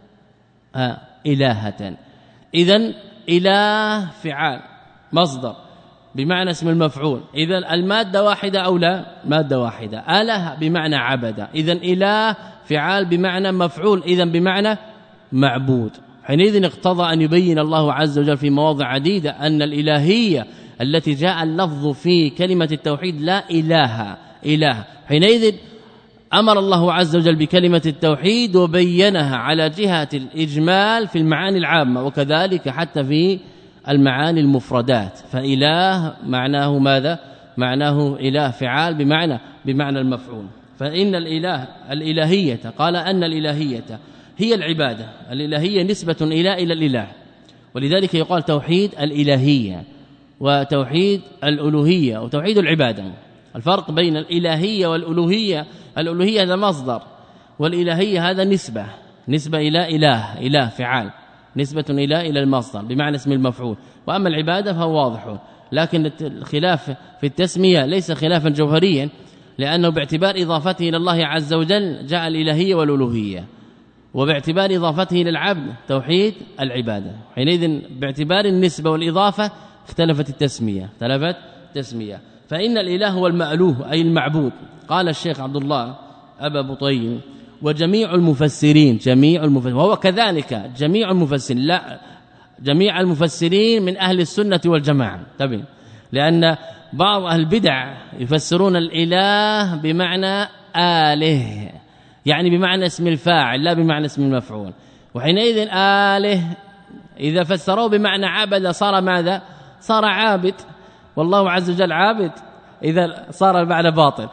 آه إلهة. إذن إله فعال مصدر بمعنى اسم المفعول. إذن المادة واحدة أو لا؟ مادة واحدة. آلهة بمعنى عبد، إذن إله فعال بمعنى مفعول، إذن بمعنى معبود. حينئذ اقتضى أن يبين الله عز وجل في مواضع عديدة أن الإلهية التي جاء اللفظ في كلمة التوحيد لا إله إله. حينئذ أمر الله عز وجل بكلمة التوحيد وبينها على جهة الإجمال في المعاني العامة، وكذلك حتى في المعاني المفردات. فإله معناه ماذا؟ معناه إله فعال بمعنى بمعنى المفعول. فإن الإله الإلهية، قال أن الإلهية هي العبادة. الإلهية نسبة إلى إلى الإله، ولذلك يقال توحيد الإلهية وتوحيد الألوهية وتوحيد العبادة. الفرق بين الإلهية والألوهية: الألوهية هذا مصدر، والإلهية هذا نسبة نسبة إلى إله إله فعال، نسبة إلى إلى المصدر بمعنى اسم المفعول. وأما العبادة فهو واضح، لكن الخلاف في التسمية ليس خلافا جوهريا، لأنه باعتبار إضافته إلى الله عز وجل جاء الإلهية والألوهية، وباعتبار إضافته إلى العبد توحيد العبادة. حينئذ باعتبار النسبة والإضافة اختلفت التسمية اختلفت التسمية. فإن الإله هو المألوه أي المعبود. قال الشيخ عبد الله أبا بطين: وجميع المفسرين جميع المفسرين، وهو كذلك جميع المفسرين، لا جميع المفسرين من أهل السنة والجماعة. تبين لأن بعض أهل البدع يفسرون الإله بمعنى آله، يعني بمعنى اسم الفاعل لا بمعنى اسم المفعول. وحينئذ آله إذا فسروه بمعنى عبد صار ماذا؟ صار عابد، والله عز وجل عابد، إذا صار المعنى باطل.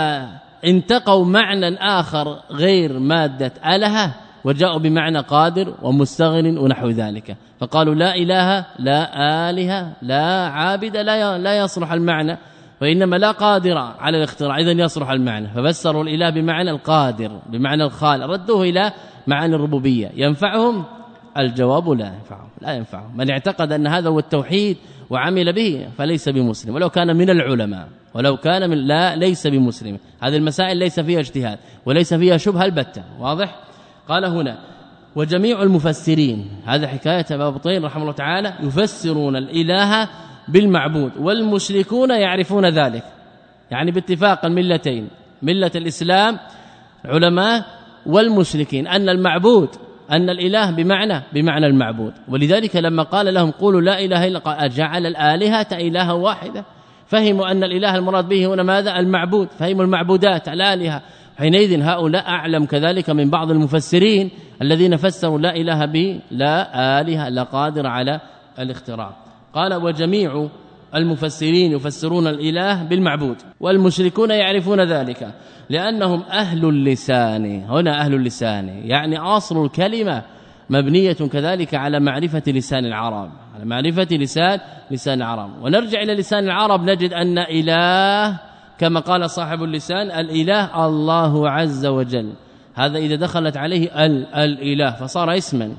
فانتقوا معنى آخر غير مادة آلهة وجاءوا بمعنى قادر ومستغن ونحو ذلك، فقالوا لا إله لا آلهة لا عابد لا لا يصلح المعنى وإنما لا قادر على الاختراع، إذن يصلح المعنى. ففسروا الإله بمعنى القادر بمعنى الخالق، ردوه إلى معاني الربوبية. ينفعهم؟ الجواب لا ينفعهم، لا ينفعهم. من اعتقد أن هذا هو التوحيد وعمل به فليس بمسلم، ولو كان من العلماء، ولو كان من لا ليس بمسلم. هذه المسائل ليس فيها اجتهاد وليس فيها شبهة البتة، واضح؟ قال هنا وجميع المفسرين، هذا حكاية أبا بطين رحمه الله تعالى، يفسرون الإله بالمعبود، والمشركون يعرفون ذلك، يعني باتفاق الملتين، ملة الإسلام علماء والمشركين، أن المعبود أن الإله بمعنى بمعنى المعبود. ولذلك لما قال لهم قولوا لا إله إلا الله جعل الآلهة إلها واحدة، فهموا أن الإله المراد به هنا ماذا؟ المعبود، فهموا المعبودات الآلهة. حينئذ هؤلاء أعلم كذلك من بعض المفسرين الذين فسروا لا إله به لا آلهة لا قادر على الاختراع. قال وجميع المفسرين يفسرون الإله بالمعبود، والمشركون يعرفون ذلك لأنهم أهل اللسان. هنا أهل اللسان يعني أصل الكلمة مبنية كذلك على معرفة لسان العرب، على معرفة لسان لسان العرب. ونرجع إلى لسان العرب نجد أن إله كما قال صاحب اللسان الإله الله عز وجل، هذا إذا دخلت عليه ال الإله فصار اسما،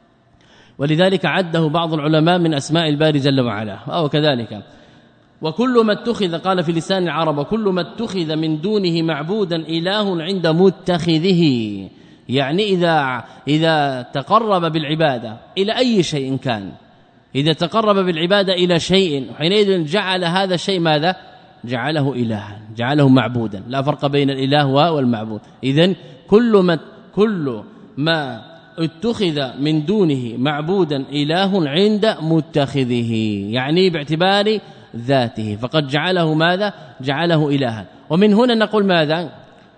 ولذلك عده بعض العلماء من أسماء الباري جل وعلا. أو كذلك وكل ما اتخذ، قال في لسان العرب وكل ما اتخذ من دونه معبودا إله عند متخذه، يعني إذا إذا تقرب بالعبادة إلى أي شيء كان، إذا تقرب بالعبادة إلى شيء حينئذ جعل هذا الشيء ماذا؟ جعله إلها، جعله معبودا، لا فرق بين الإله والمعبود. إذن كل ما كل ما اتخذ من دونه معبودا إله عند متخذه، يعني باعتبار ذاته، فقد جعله ماذا؟ جعله إلها. ومن هنا نقول ماذا؟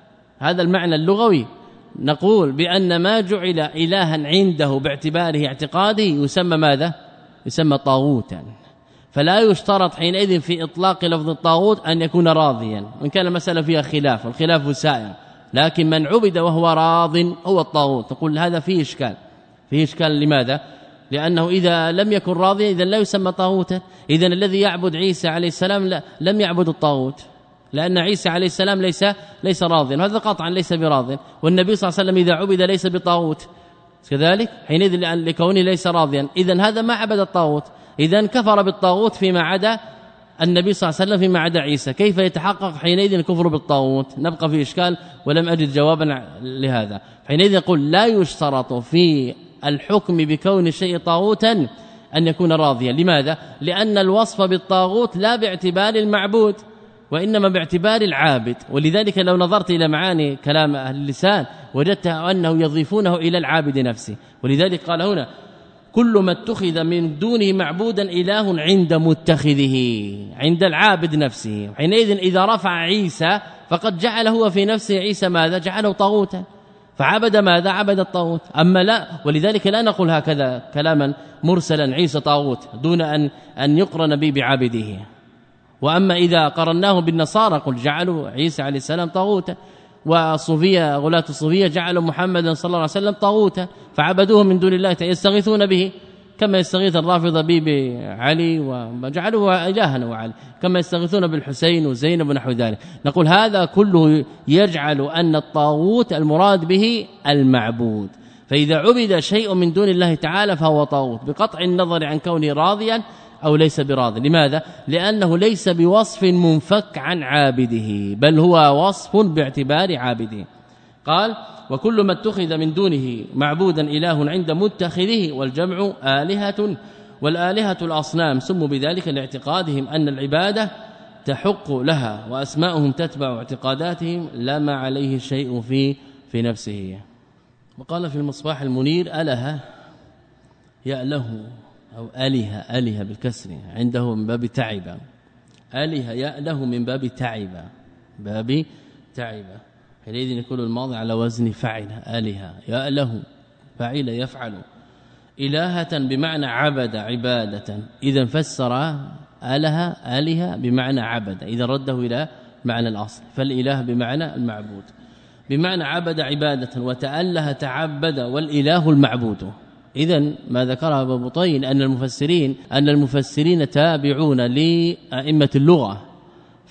هذا المعنى اللغوي، نقول بأن ما جعل إلها عنده باعتباره اعتقاده يسمى ماذا؟ يسمى طاغوتا. فلا يشترط حينئذ في إطلاق لفظ الطاغوت أن يكون راضيا، وإن كان المسألة فيها خلاف والخلاف سائر، لكن من عبد وهو راض هو الطاغوت. نقول هذا فيه إشكال، فيه إشكال. لماذا؟ لأنه إذا لم يكن راضيا إذن لا يسمى طاغوتا. إذن الذي يعبد عيسى عليه السلام لا لم يعبد الطاغوت، لأن عيسى عليه السلام ليس ليس راضيا، وهذا قطعا ليس براض. والنبي صلى الله عليه وسلم إذا عبد ليس بطاغوت كذلك، حينئذ لكونه ليس راضيا إذن هذا ما عبد الطاغوت، إذن كفر بالطاغوت فيما عدا النبي صلى الله عليه وسلم فيما عدا عيسى. كيف يتحقق حينئذ الكفر بالطاغوت؟ نبقى في إشكال ولم أجد جوابا لهذا. حينئذ يقول لا يشترط في الحكم بكون الشيء طاغوتا أن يكون راضيا. لماذا؟ لأن الوصف بالطاغوت لا باعتبار المعبود وإنما باعتبار العابد. ولذلك لو نظرت إلى معاني كلام أهل اللسان وجدت أنه يضيفونه إلى العابد نفسه. ولذلك قال هنا كل ما اتخذ من دونه معبودا إله عند متخذه، عند العابد نفسه. حينئذ إذا رفع عيسى فقد جعل هو في نفسه عيسى ماذا؟ جعله طاغوتا، فعبد ماذا؟ عبد الطاغوت. أما لا، ولذلك لا نقول هكذا كلاما مرسلا عيسى طاغوت دون أن أن يقرن به بعبده. وأما إذا قرناه بالنصارى قل جعلوا عيسى عليه السلام طاغوتا، والصوفيه غلاة الصوفيه جعلوا محمدا صلى الله عليه وسلم طاغوتا فعبدوه من دون الله، يستغيثون به كما يستغيث الرافضه به بعلي وجعلوه الها وعلي، كما يستغيثون بالحسين وزينب ونحو ذلك. نقول هذا كله يجعل أن الطاغوت المراد به المعبود، فإذا عبد شيء من دون الله تعالى فهو طاغوت بقطع النظر عن كونه راضيا أو ليس براض. لماذا؟ لأنه ليس بوصف منفك عن عابده، بل هو وصف باعتبار عابده. قال وكل ما اتخذ من دونه معبودا إله عند متخذه، والجمع آلهة، والآلهة الأصنام سموا بذلك لاعتقادهم أن العبادة تحق لها وأسماؤهم تتبع اعتقاداتهم لا ما عليه شيء في في نفسه. وقال في المصباح المنير أله يأله أو آلهة، آلهة بالكسر عنده من باب تعب، آلهة يأله من باب تعب، باب تعب. حينئذ يكون الماضي على وزن فعل، آلهة يأله فعل يفعل، إلهة بمعنى عبد عبادة. إذا فسر آلهة آلهة بمعنى عبد، إذا رده إلى معنى الأصل، فالإله بمعنى المعبود، بمعنى عبد عبادة، وتأله تعبد، والإله المعبود. إذن ما ذكره أبو بطين أن المفسرين أن المفسرين تابعون لأئمة اللغة،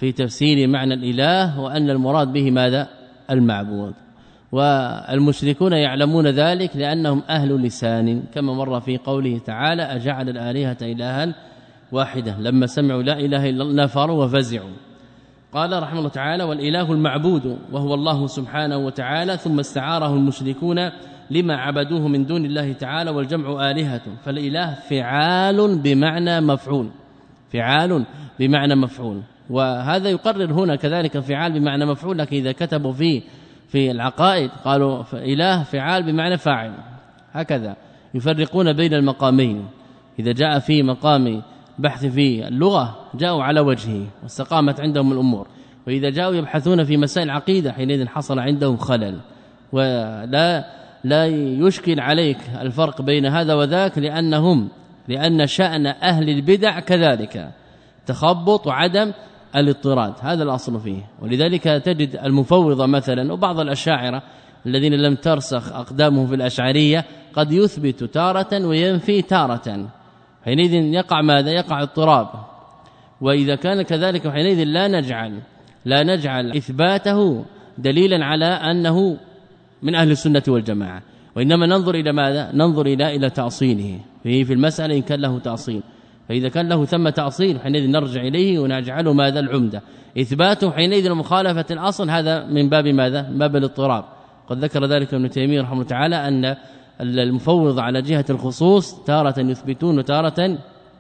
في تفسير معنى الإله وأن المراد به ماذا المعبود، والمشركون يعلمون ذلك لأنهم أهل لسان كما مر في قوله تعالى أجعل الآلهة إلها واحدة لما سمعوا لا إله إلا الله نفروا وفزعوا. قال رحمه الله تعالى والإله المعبود وهو الله سبحانه وتعالى، ثم استعاره المشركون لما عبدوه من دون الله تعالى والجمع آلهة، فالإله فعال بمعنى مفعول، فعال بمعنى مفعول، وهذا يقرر هنا كذلك فعال بمعنى مفعول، لكن إذا كتبوا فيه في العقائد قالوا إله فعال بمعنى فاعل، هكذا يفرقون بين المقامين. إذا جاء في مقام بحث في اللغة جاءوا على وجهه واستقامت عندهم الأمور، وإذا جاءوا يبحثون في مسائل العقيدة حينئذ حصل عندهم خلل، ولا لا يشكل عليك الفرق بين هذا وذاك، لأنهم لأن شأن أهل البدع كذلك تخبط وعدم الاضطراد، هذا الأصل فيه. ولذلك تجد المفوضة مثلا وبعض الأشاعرة الذين لم ترسخ أقدامهم في الأشعرية قد يثبت تارة وينفي تارة، حينئذ يقع ماذا؟ يقع اضطراب. وإذا كان كذلك حينئذ لا نجعل لا نجعل إثباته دليلا على أنه من أهل السنة والجماعة، وإنما ننظر إلى ماذا؟ ننظر إلى إلى تأصيله فيه في المسألة إن كان له تأصيل، فإذا كان له ثم تأصيل حينئذ نرجع إليه ونجعله ماذا؟ العمدة. إثباته حينئذ مخالفة الأصل هذا من باب ماذا؟ من باب الاضطراب. قد ذكر ذلك ابن تيمية رحمه الله تعالى أن المفوض على جهة الخصوص تارة يثبتون وتارة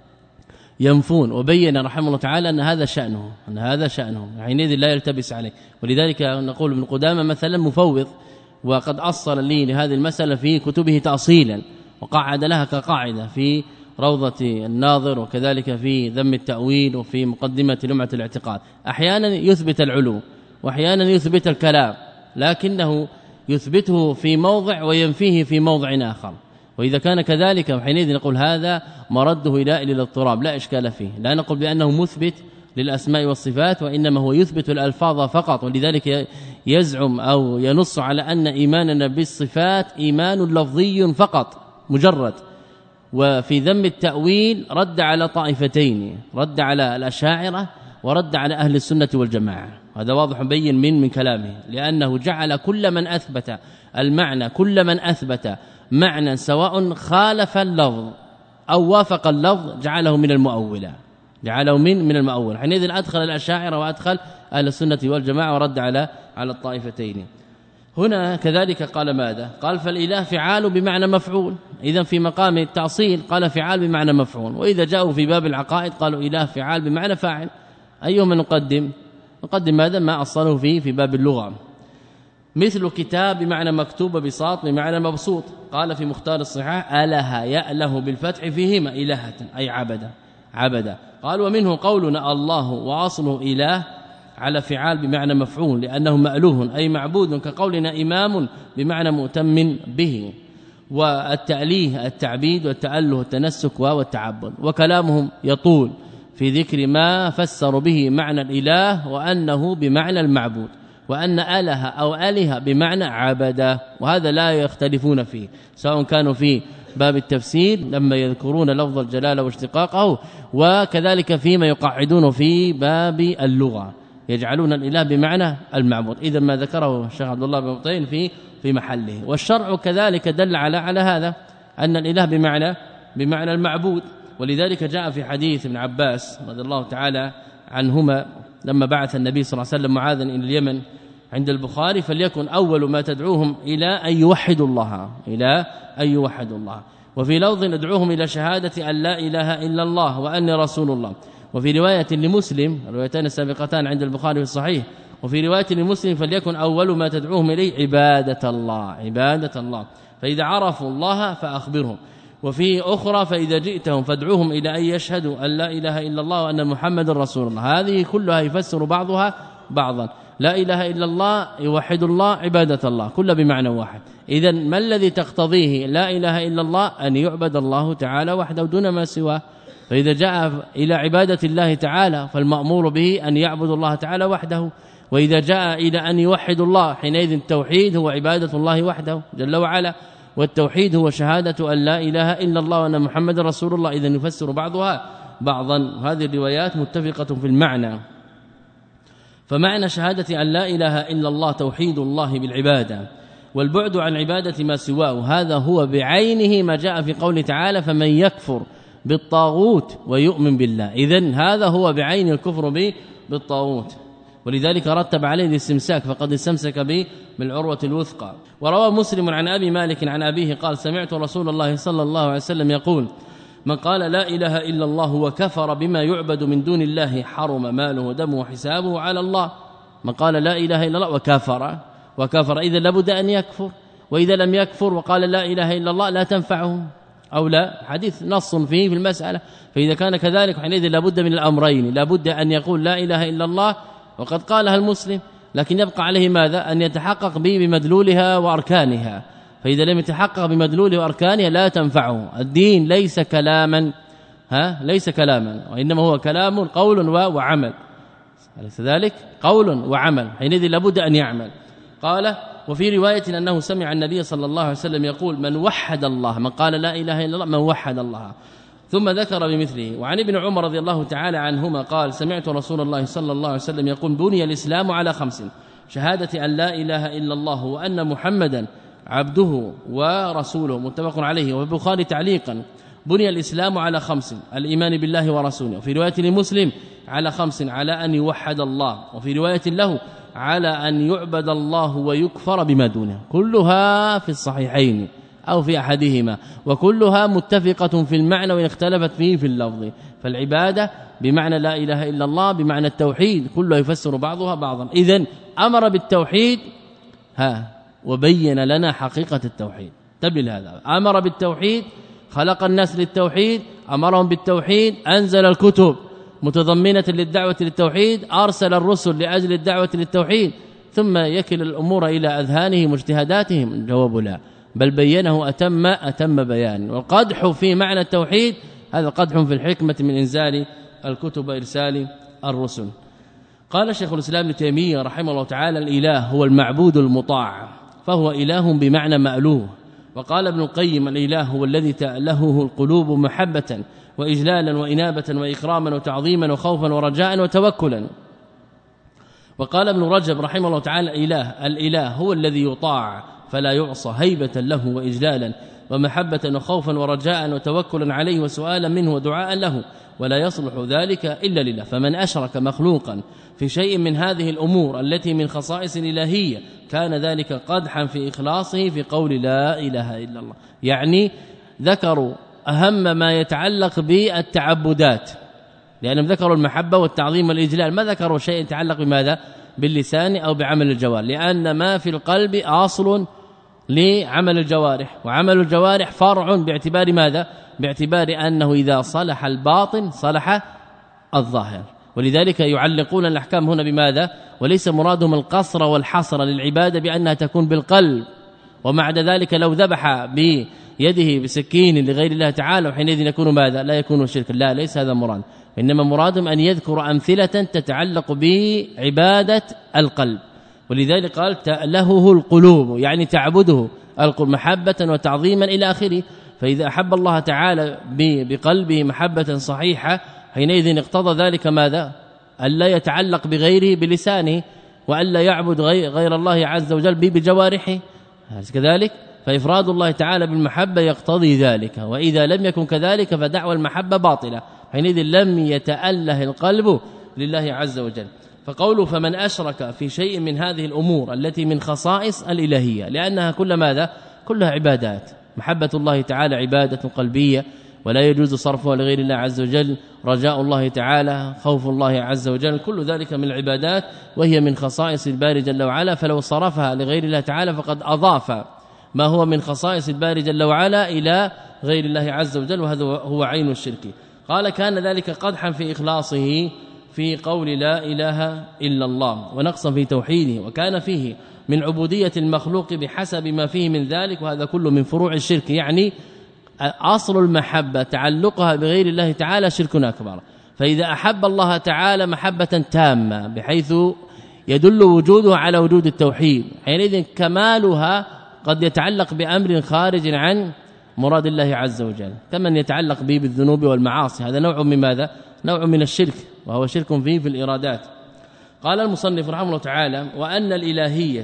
ينفون، وبين رحمه الله تعالى أن هذا شأنه أن هذا شأنه حينئذ لا يلتبس عليه. ولذلك نقول ابن قدامة مثلا مفوض، وقد أصل لي لهذه المسألة في كتبه تأصيلا وقعد لها كقاعدة في روضة الناظر، وكذلك في ذم التأويل، وفي مقدمة لمعة الاعتقاد. أحيانا يثبت العلو وأحيانا يثبت الكلام، لكنه يثبته في موضع وينفيه في موضع آخر، وإذا كان كذلك حينئذ نقول هذا مرده إلى إلى الاضطراب لا إشكال فيه. لا نقول بأنه مثبت للأسماء والصفات، وإنما هو يثبت الألفاظ فقط، ولذلك يزعم أو ينص على أن إيماننا بالصفات إيمان لفظي فقط مجرد. وفي ذم التأويل رد على طائفتين، رد على الأشاعرة ورد على أهل السنة والجماعة، هذا واضح بين من من كلامه، لأنه جعل كل من أثبت المعنى كل من أثبت معنى سواء خالف اللفظ أو وافق اللفظ جعله من المؤولة، جعله من من المؤول. حينئذ أدخل الأشاعرة وأدخل أهل السنة والجماعة ورد على على الطائفتين. هنا كذلك قال ماذا؟ قال فالإله فعال بمعنى مفعول، إذا في مقام التأصيل قال فعال بمعنى مفعول، وإذا جاءوا في باب العقائد قالوا إله فعال بمعنى فاعل. أيهما نقدم؟ نقدم ماذا؟ ما أصله فيه في باب اللغة. مثل كتاب بمعنى مكتوب، بساط بمعنى مبسوط. قال في مختار الصحاح أله يأله بالفتح فيهما إلهة أي عبد عبد. قال ومنه قولنا الله وأصله إله على فعال بمعنى مفعول، لأنه مألوه أي معبود، كقولنا إمام بمعنى مؤتم به. والتأليه التعبيد والتأله والتنسك والتعبد. وكلامهم يطول في ذكر ما فسر به معنى الإله وأنه بمعنى المعبود، وأن أله أو أله بمعنى عبد، وهذا لا يختلفون فيه، سواء كانوا في باب التفسير لما يذكرون لفظ الجلالة واشتقاقه، وكذلك فيما يقعدون في باب اللغة يجعلون الإله بمعنى المعبود. إذا ما ذكره الشيخ عبد الله بن بطين في في محله. والشرع كذلك دل على على هذا أن الإله بمعنى بمعنى المعبود. ولذلك جاء في حديث ابن عباس رضي الله تعالى عنهما لما بعث النبي صلى الله عليه وسلم معاذا إلى اليمن عند البخاري: فليكن أول ما تدعوهم إلى أن يوحدوا الله إلى أن يوحدوا الله. وفي لفظ ندعوهم إلى شهادة أن لا إله إلا الله وأني رسول الله. وفي رواية لمسلم، الروايتان السابقتان عند البخاري في الصحيح، وفي رواية لمسلم: فليكن أول ما تدعوهم إليه عبادة الله عبادة الله، فإذا عرفوا الله فأخبرهم. وفي أخرى: فإذا جئتهم فادعوهم إلى أن يشهدوا أن لا إله إلا الله وأن محمد رسول الله. هذه كلها يفسر بعضها بعضا. لا إله إلا الله يوحد الله، عبادة الله، كل بمعنى واحد. إذن ما الذي تقتضيه لا إله إلا الله؟ أن يعبد الله تعالى وحده دون ما سواه. فإذا جاء إلى عبادة الله تعالى فالمأمور به أن يعبد الله تعالى وحده، وإذا جاء إلى أن يوحد الله حينئذ التوحيد هو عبادة الله وحده جل وعلا، والتوحيد هو شهادة أن لا إله إلا الله وأن محمد رسول الله. إذن يفسر بعضها بعضا. هذه الروايات متفقة في المعنى. فمعنى شهادة أن لا إله إلا الله توحيد الله بالعبادة والبعد عن عبادة ما سواه، هذا هو بعينه ما جاء في قوله تعالى فمن يكفر بالطاغوت ويؤمن بالله. إذن هذا هو بعين الكفر به بالطاغوت، ولذلك رتب عليه الاستمساك فقد استمسك به بالعروة الوثقى. وروى مسلم عن أبي مالك عن أبيه قال سمعت رسول الله صلى الله عليه وسلم يقول من قال لا إله إلا الله وكفر بما يعبد من دون الله حرم ماله ودمه وحسابه على الله. من قال لا إله إلا الله وكفر وكفر إذا لابد أن يكفر، وإذا لم يكفر وقال لا إله إلا الله لا تنفعه أو لا، حديث نص فيه في المسألة. فإذا كان كذلك حينئذ لابد من الأمرين، لابد أن يقول لا إله إلا الله وقد قالها المسلم، لكن يبقى عليه ماذا؟ أن يتحقق به بمدلولها وأركانها. فإذا لم يتحقق بمدلوله وأركانها لا تنفعه. الدين ليس كلاما ها ليس كلاما وإنما هو كلام قول وعمل، أليس ذلك؟ قول وعمل، حينئذ لابد أن يعمل. قال وفي رواية أنه سمع النبي صلى الله عليه وسلم يقول من وحد الله، من قال لا إله إلا الله من وحد الله، ثم ذكر بمثله. وعن ابن عمر رضي الله تعالى عنهما قال سمعت رسول الله صلى الله عليه وسلم يقول بني الإسلام على خمس شهادة أن لا إله إلا الله وأن محمدا عبده ورسوله متفق عليه. وفي البخاري تعليقا بني الإسلام على خمس الإيمان بالله ورسوله، وفي رواية لمسلم على خمس على أن يوحد الله، وفي رواية له على أن يعبد الله ويكفر بما دونه، كلها في الصحيحين أو في أحدهما، وكلها متفقة في المعنى وإن اختلفت فيه في اللفظ. فالعبادة بمعنى لا إله إلا الله بمعنى التوحيد كله يفسر بعضها بعضا. إذن أمر بالتوحيد ها وبين لنا حقيقة التوحيد. تبل هذا أمر بالتوحيد، خلق الناس للتوحيد، أمرهم بالتوحيد، أنزل الكتب متضمنة للدعوة للتوحيد، أرسل الرسل لأجل الدعوة للتوحيد، ثم يكل الأمور إلى أذهانهم واجتهاداتهم. الجواب لا، بل بينه أتم أتم بيان. والقدح في معنى التوحيد هذا قدح في الحكمة من إنزال الكتب وإرسال الرسل. قال شيخ الإسلام ابن تيمية رحمه الله تعالى الإله هو المعبود المطاع، فهو إله بمعنى مألوه. وقال ابن القيم الإله هو الذي تألهه القلوب محبة وإجلالا وإنابة وإكراما وتعظيما وخوفا ورجاء وتوكلا. وقال ابن رجب رحمه الله تعالى الإله الإله هو الذي يطاع فلا يعصى هيبة له وإجلالا ومحبة وخوفا ورجاء وتوكلا عليه وسؤالا منه ودعاء له، ولا يصلح ذلك إلا لله. فمن أشرك مخلوقا في شيء من هذه الأمور التي من خصائص الإلهية كان ذلك قدحا في إخلاصه في قول لا إله إلا الله. يعني ذكروا أهم ما يتعلق بالتعبدات، لأنهم ذكروا المحبة والتعظيم والإجلال، ما ذكروا شيء يتعلق بماذا؟ باللسان أو بعمل الجوارح، لأن ما في القلب أصل لعمل الجوارح، وعمل الجوارح فرع باعتبار ماذا؟ باعتبار أنه إذا صلح الباطن صلح الظاهر. ولذلك يعلقون الأحكام هنا بماذا؟ وليس مرادهم القصر والحصر للعبادة بأنها تكون بالقلب، ومع ذلك لو ذبح بيده بسكين لغير الله تعالى وحينئذ يكون ماذا؟ لا يكون شركا، لا ليس هذا مراد، إنما مرادهم أن يذكر أمثلة تتعلق بعبادة القلب. ولذلك قال تألهه القلوب، يعني تعبده القلب محبة وتعظيما إلى آخره. فإذا أحب الله تعالى بقلبه محبة صحيحة حينئذ اقتضى ذلك ماذا؟ ألا يتعلق بغيره بلسانه، وألا يعبد غير الله عز وجل بجوارحه كذلك. فإفراد الله تعالى بالمحبة يقتضي ذلك، وإذا لم يكن كذلك فدعوى المحبة باطلة، حينئذ لم يتأله القلب لله عز وجل. فقوله فمن أشرك في شيء من هذه الأمور التي من خصائص الإلهية، لأنها كل ماذا؟ كلها عبادات. محبة الله تعالى عبادة قلبية ولا يجوز صرفها لغير الله عز وجل، رجاء الله تعالى، خوف الله عز وجل، كل ذلك من العبادات وهي من خصائص الباري جل وعلا. فلو صرفها لغير الله تعالى فقد أضاف ما هو من خصائص الباري جل وعلا إلى غير الله عز وجل، وهذا هو عين الشرك. قال كان ذلك قدحا في إخلاصه في قول لا إله إلا الله، ونقصا في توحيده، وكان فيه من عبودية المخلوق بحسب ما فيه من ذلك، وهذا كله من فروع الشرك. يعني أصل المحبة تعلقها بغير الله تعالى شرك أكبر. فإذا أحب الله تعالى محبة تامة بحيث يدل وجوده على وجود التوحيد، حينئذ كمالها قد يتعلق بأمر خارج عن مراد الله عز وجل، كمن يتعلق به بالذنوب والمعاصي، هذا نوع من ماذا؟ نوع من الشرك، وهو شرك فيه في الإرادات. قال المصنف رحمه الله تعالى وأن الإلهية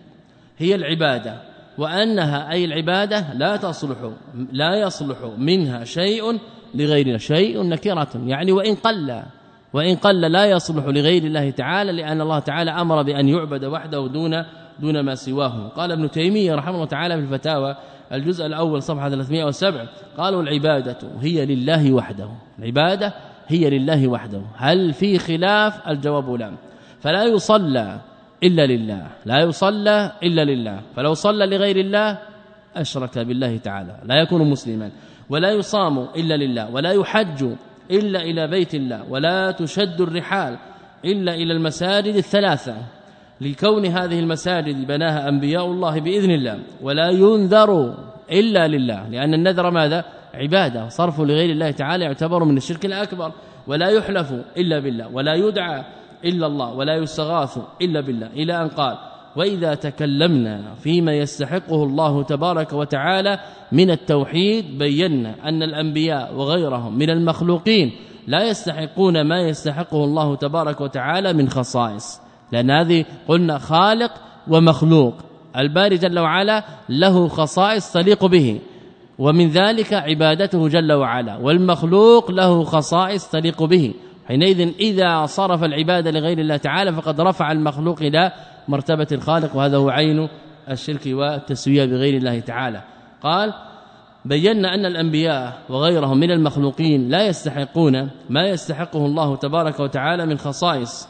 هي العبادة وأنها أي العبادة لا تصلح لا يصلح منها شيء لغير شيء نكرة يعني وإن قل وإن قل لا يصلح لغير الله تعالى لأن الله تعالى أمر بأن يعبد وحده دون دون ما سواه. قال ابن تيمية رحمه الله تعالى في الفتاوى الجزء الأول صفحة ثلاثمائة وسبعة قالوا العبادة هي لله وحده العبادة هي لله وحده هل في خلاف؟ الجواب لا. فلا يصلى إلا لله لا يصلى إلا لله فلو صلى لغير الله أشرك بالله تعالى لا يكون مسلما ولا يصام إلا لله ولا يحج إلا إلى بيت الله ولا تشد الرحال إلا إلى المساجد الثلاثة لكون هذه المساجد بناها أنبياء الله بإذن الله ولا ينذر إلا لله لأن النذر ماذا؟ عبادة صرف لغير الله تعالى يعتبر من الشرك الأكبر ولا يحلف إلا بالله ولا يدعى إلا الله ولا يستغاث إلا بالله إلى أن قال وإذا تكلمنا فيما يستحقه الله تبارك وتعالى من التوحيد بينا أن الأنبياء وغيرهم من المخلوقين لا يستحقون ما يستحقه الله تبارك وتعالى من خصائص لأن هذه قلنا خالق ومخلوق الباري جل وعلا له خصائص تليق به ومن ذلك عبادته جل وعلا والمخلوق له خصائص تليق به حينئذ إذا صرف العبادة لغير الله تعالى فقد رفع المخلوق إلى مرتبة الخالق وهذا هو عين الشرك والتسوية بغير الله تعالى. قال بينا أن الأنبياء وغيرهم من المخلوقين لا يستحقون ما يستحقه الله تبارك وتعالى من خصائص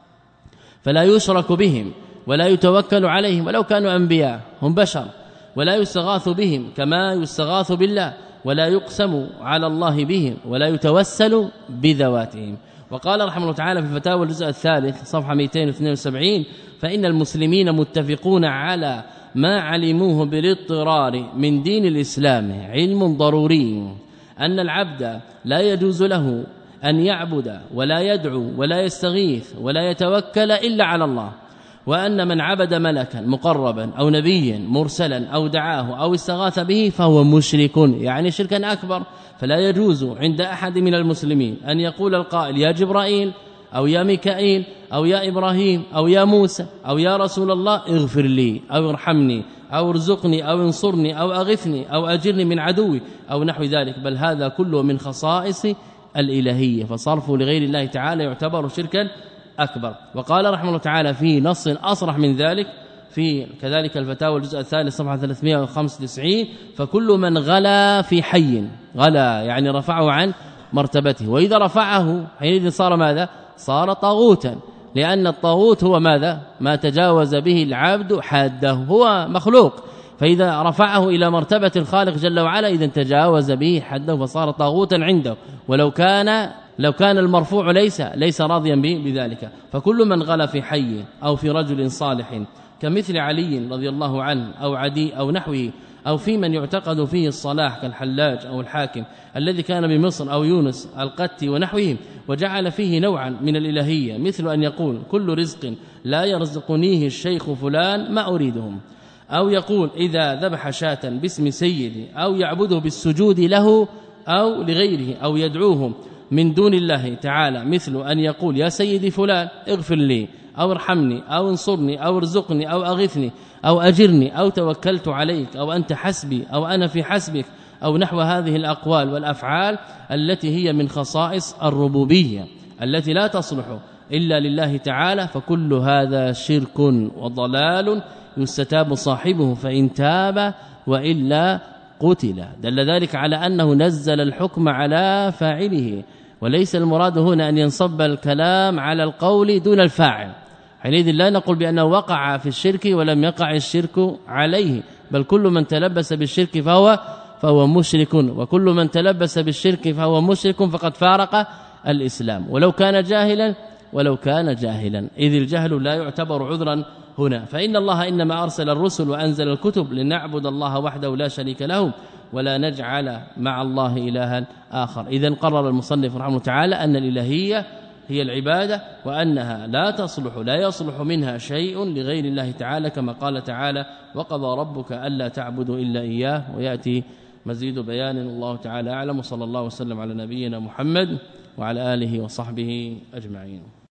فلا يشرك بهم ولا يتوكل عليهم ولو كانوا أنبياء هم بشر ولا يستغاث بهم كما يستغاث بالله ولا يقسم على الله بهم ولا يتوسل بذواتهم. وقال رحمه الله تعالى في الفتاوى الجزء الثالث صفحة مئتين واثنين وسبعين فإن المسلمين متفقون على ما علموه بالاضطرار من دين الإسلام علم ضروري أن العبد لا يجوز له أن يعبد ولا يدعو ولا يستغيث ولا يتوكل إلا على الله وأن من عبد ملكا مقربا أو نبيا مرسلا أو دعاه أو استغاث به فهو مشرك يعني شركا أكبر. فلا يجوز عند أحد من المسلمين أن يقول القائل يا جبرائيل أو يا ميكائيل أو يا إبراهيم أو يا موسى أو يا رسول الله اغفر لي أو ارحمني أو ارزقني أو انصرني أو أغثني أو أجرني من عدوي أو نحو ذلك بل هذا كله من خصائص الإلهية فصرفه لغير الله تعالى يعتبر شركا أكبر. وقال رحمه الله تعالى في نص أصرح من ذلك في كذلك الفتاوى الجزء الثالث صفحة ثلاثمائة وخمسة وتسعين فكل من غلا في حي غلا يعني رفعه عن مرتبته وإذا رفعه حينئذ صار ماذا؟ صار طاغوتا لأن الطاغوت هو ماذا؟ ما تجاوز به العبد حاده هو مخلوق فإذا رفعه إلى مرتبة الخالق جل وعلا إذا تجاوز به حده فصار طاغوتا عنده ولو كان لو كان المرفوع ليس ليس راضيا به بذلك. فكل من غلا في حي أو في رجل صالح كمثل علي رضي الله عنه أو عدي أو نحوه أو في من يعتقد فيه الصلاح كالحلاج أو الحاكم الذي كان بمصر أو يونس القتي ونحوهم وجعل فيه نوعا من الإلهية مثل أن يقول كل رزق لا يرزقنيه الشيخ فلان ما أريدهم أو يقول إذا ذبح شاة باسم سيدي أو يعبده بالسجود له أو لغيره أو يدعوهم من دون الله تعالى مثل أن يقول يا سيدي فلان اغفر لي أو ارحمني أو انصرني أو ارزقني أو أغثني أو أجرني أو توكلت عليك أو أنت حسبي أو أنا في حسبك أو نحو هذه الأقوال والأفعال التي هي من خصائص الربوبية التي لا تصلح إلا لله تعالى فكل هذا شرك وضلال يستتاب صاحبه فإن تاب وإلا قتل. دل ذلك على أنه نزل الحكم على فاعله وليس المراد هنا أن ينصب الكلام على القول دون الفاعل حينئذ لا نقول بأنه وقع في الشرك ولم يقع الشرك عليه بل كل من تلبس بالشرك فهو فهو مشرك وكل من تلبس بالشرك فهو مشرك فقد فارق الإسلام ولو كان جاهلا ولو كان جاهلا إذ الجهل لا يعتبر عذرا هنا. فإن الله إنما أرسل الرسل وأنزل الكتب لنعبد الله وحده لا شريك له ولا نجعل مع الله إلها آخر. إذن قرر المصنف رحمه الله تعالى أن الإلهية هي العبادة وأنها لا تصلح لا يصلح منها شيء لغير الله تعالى كما قال تعالى وقضى ربك ألا تعبدوا إلا إياه ويأتي مزيد بيان. الله تعالى أعلم وصلى الله وسلم على نبينا محمد وعلى آله وصحبه أجمعين.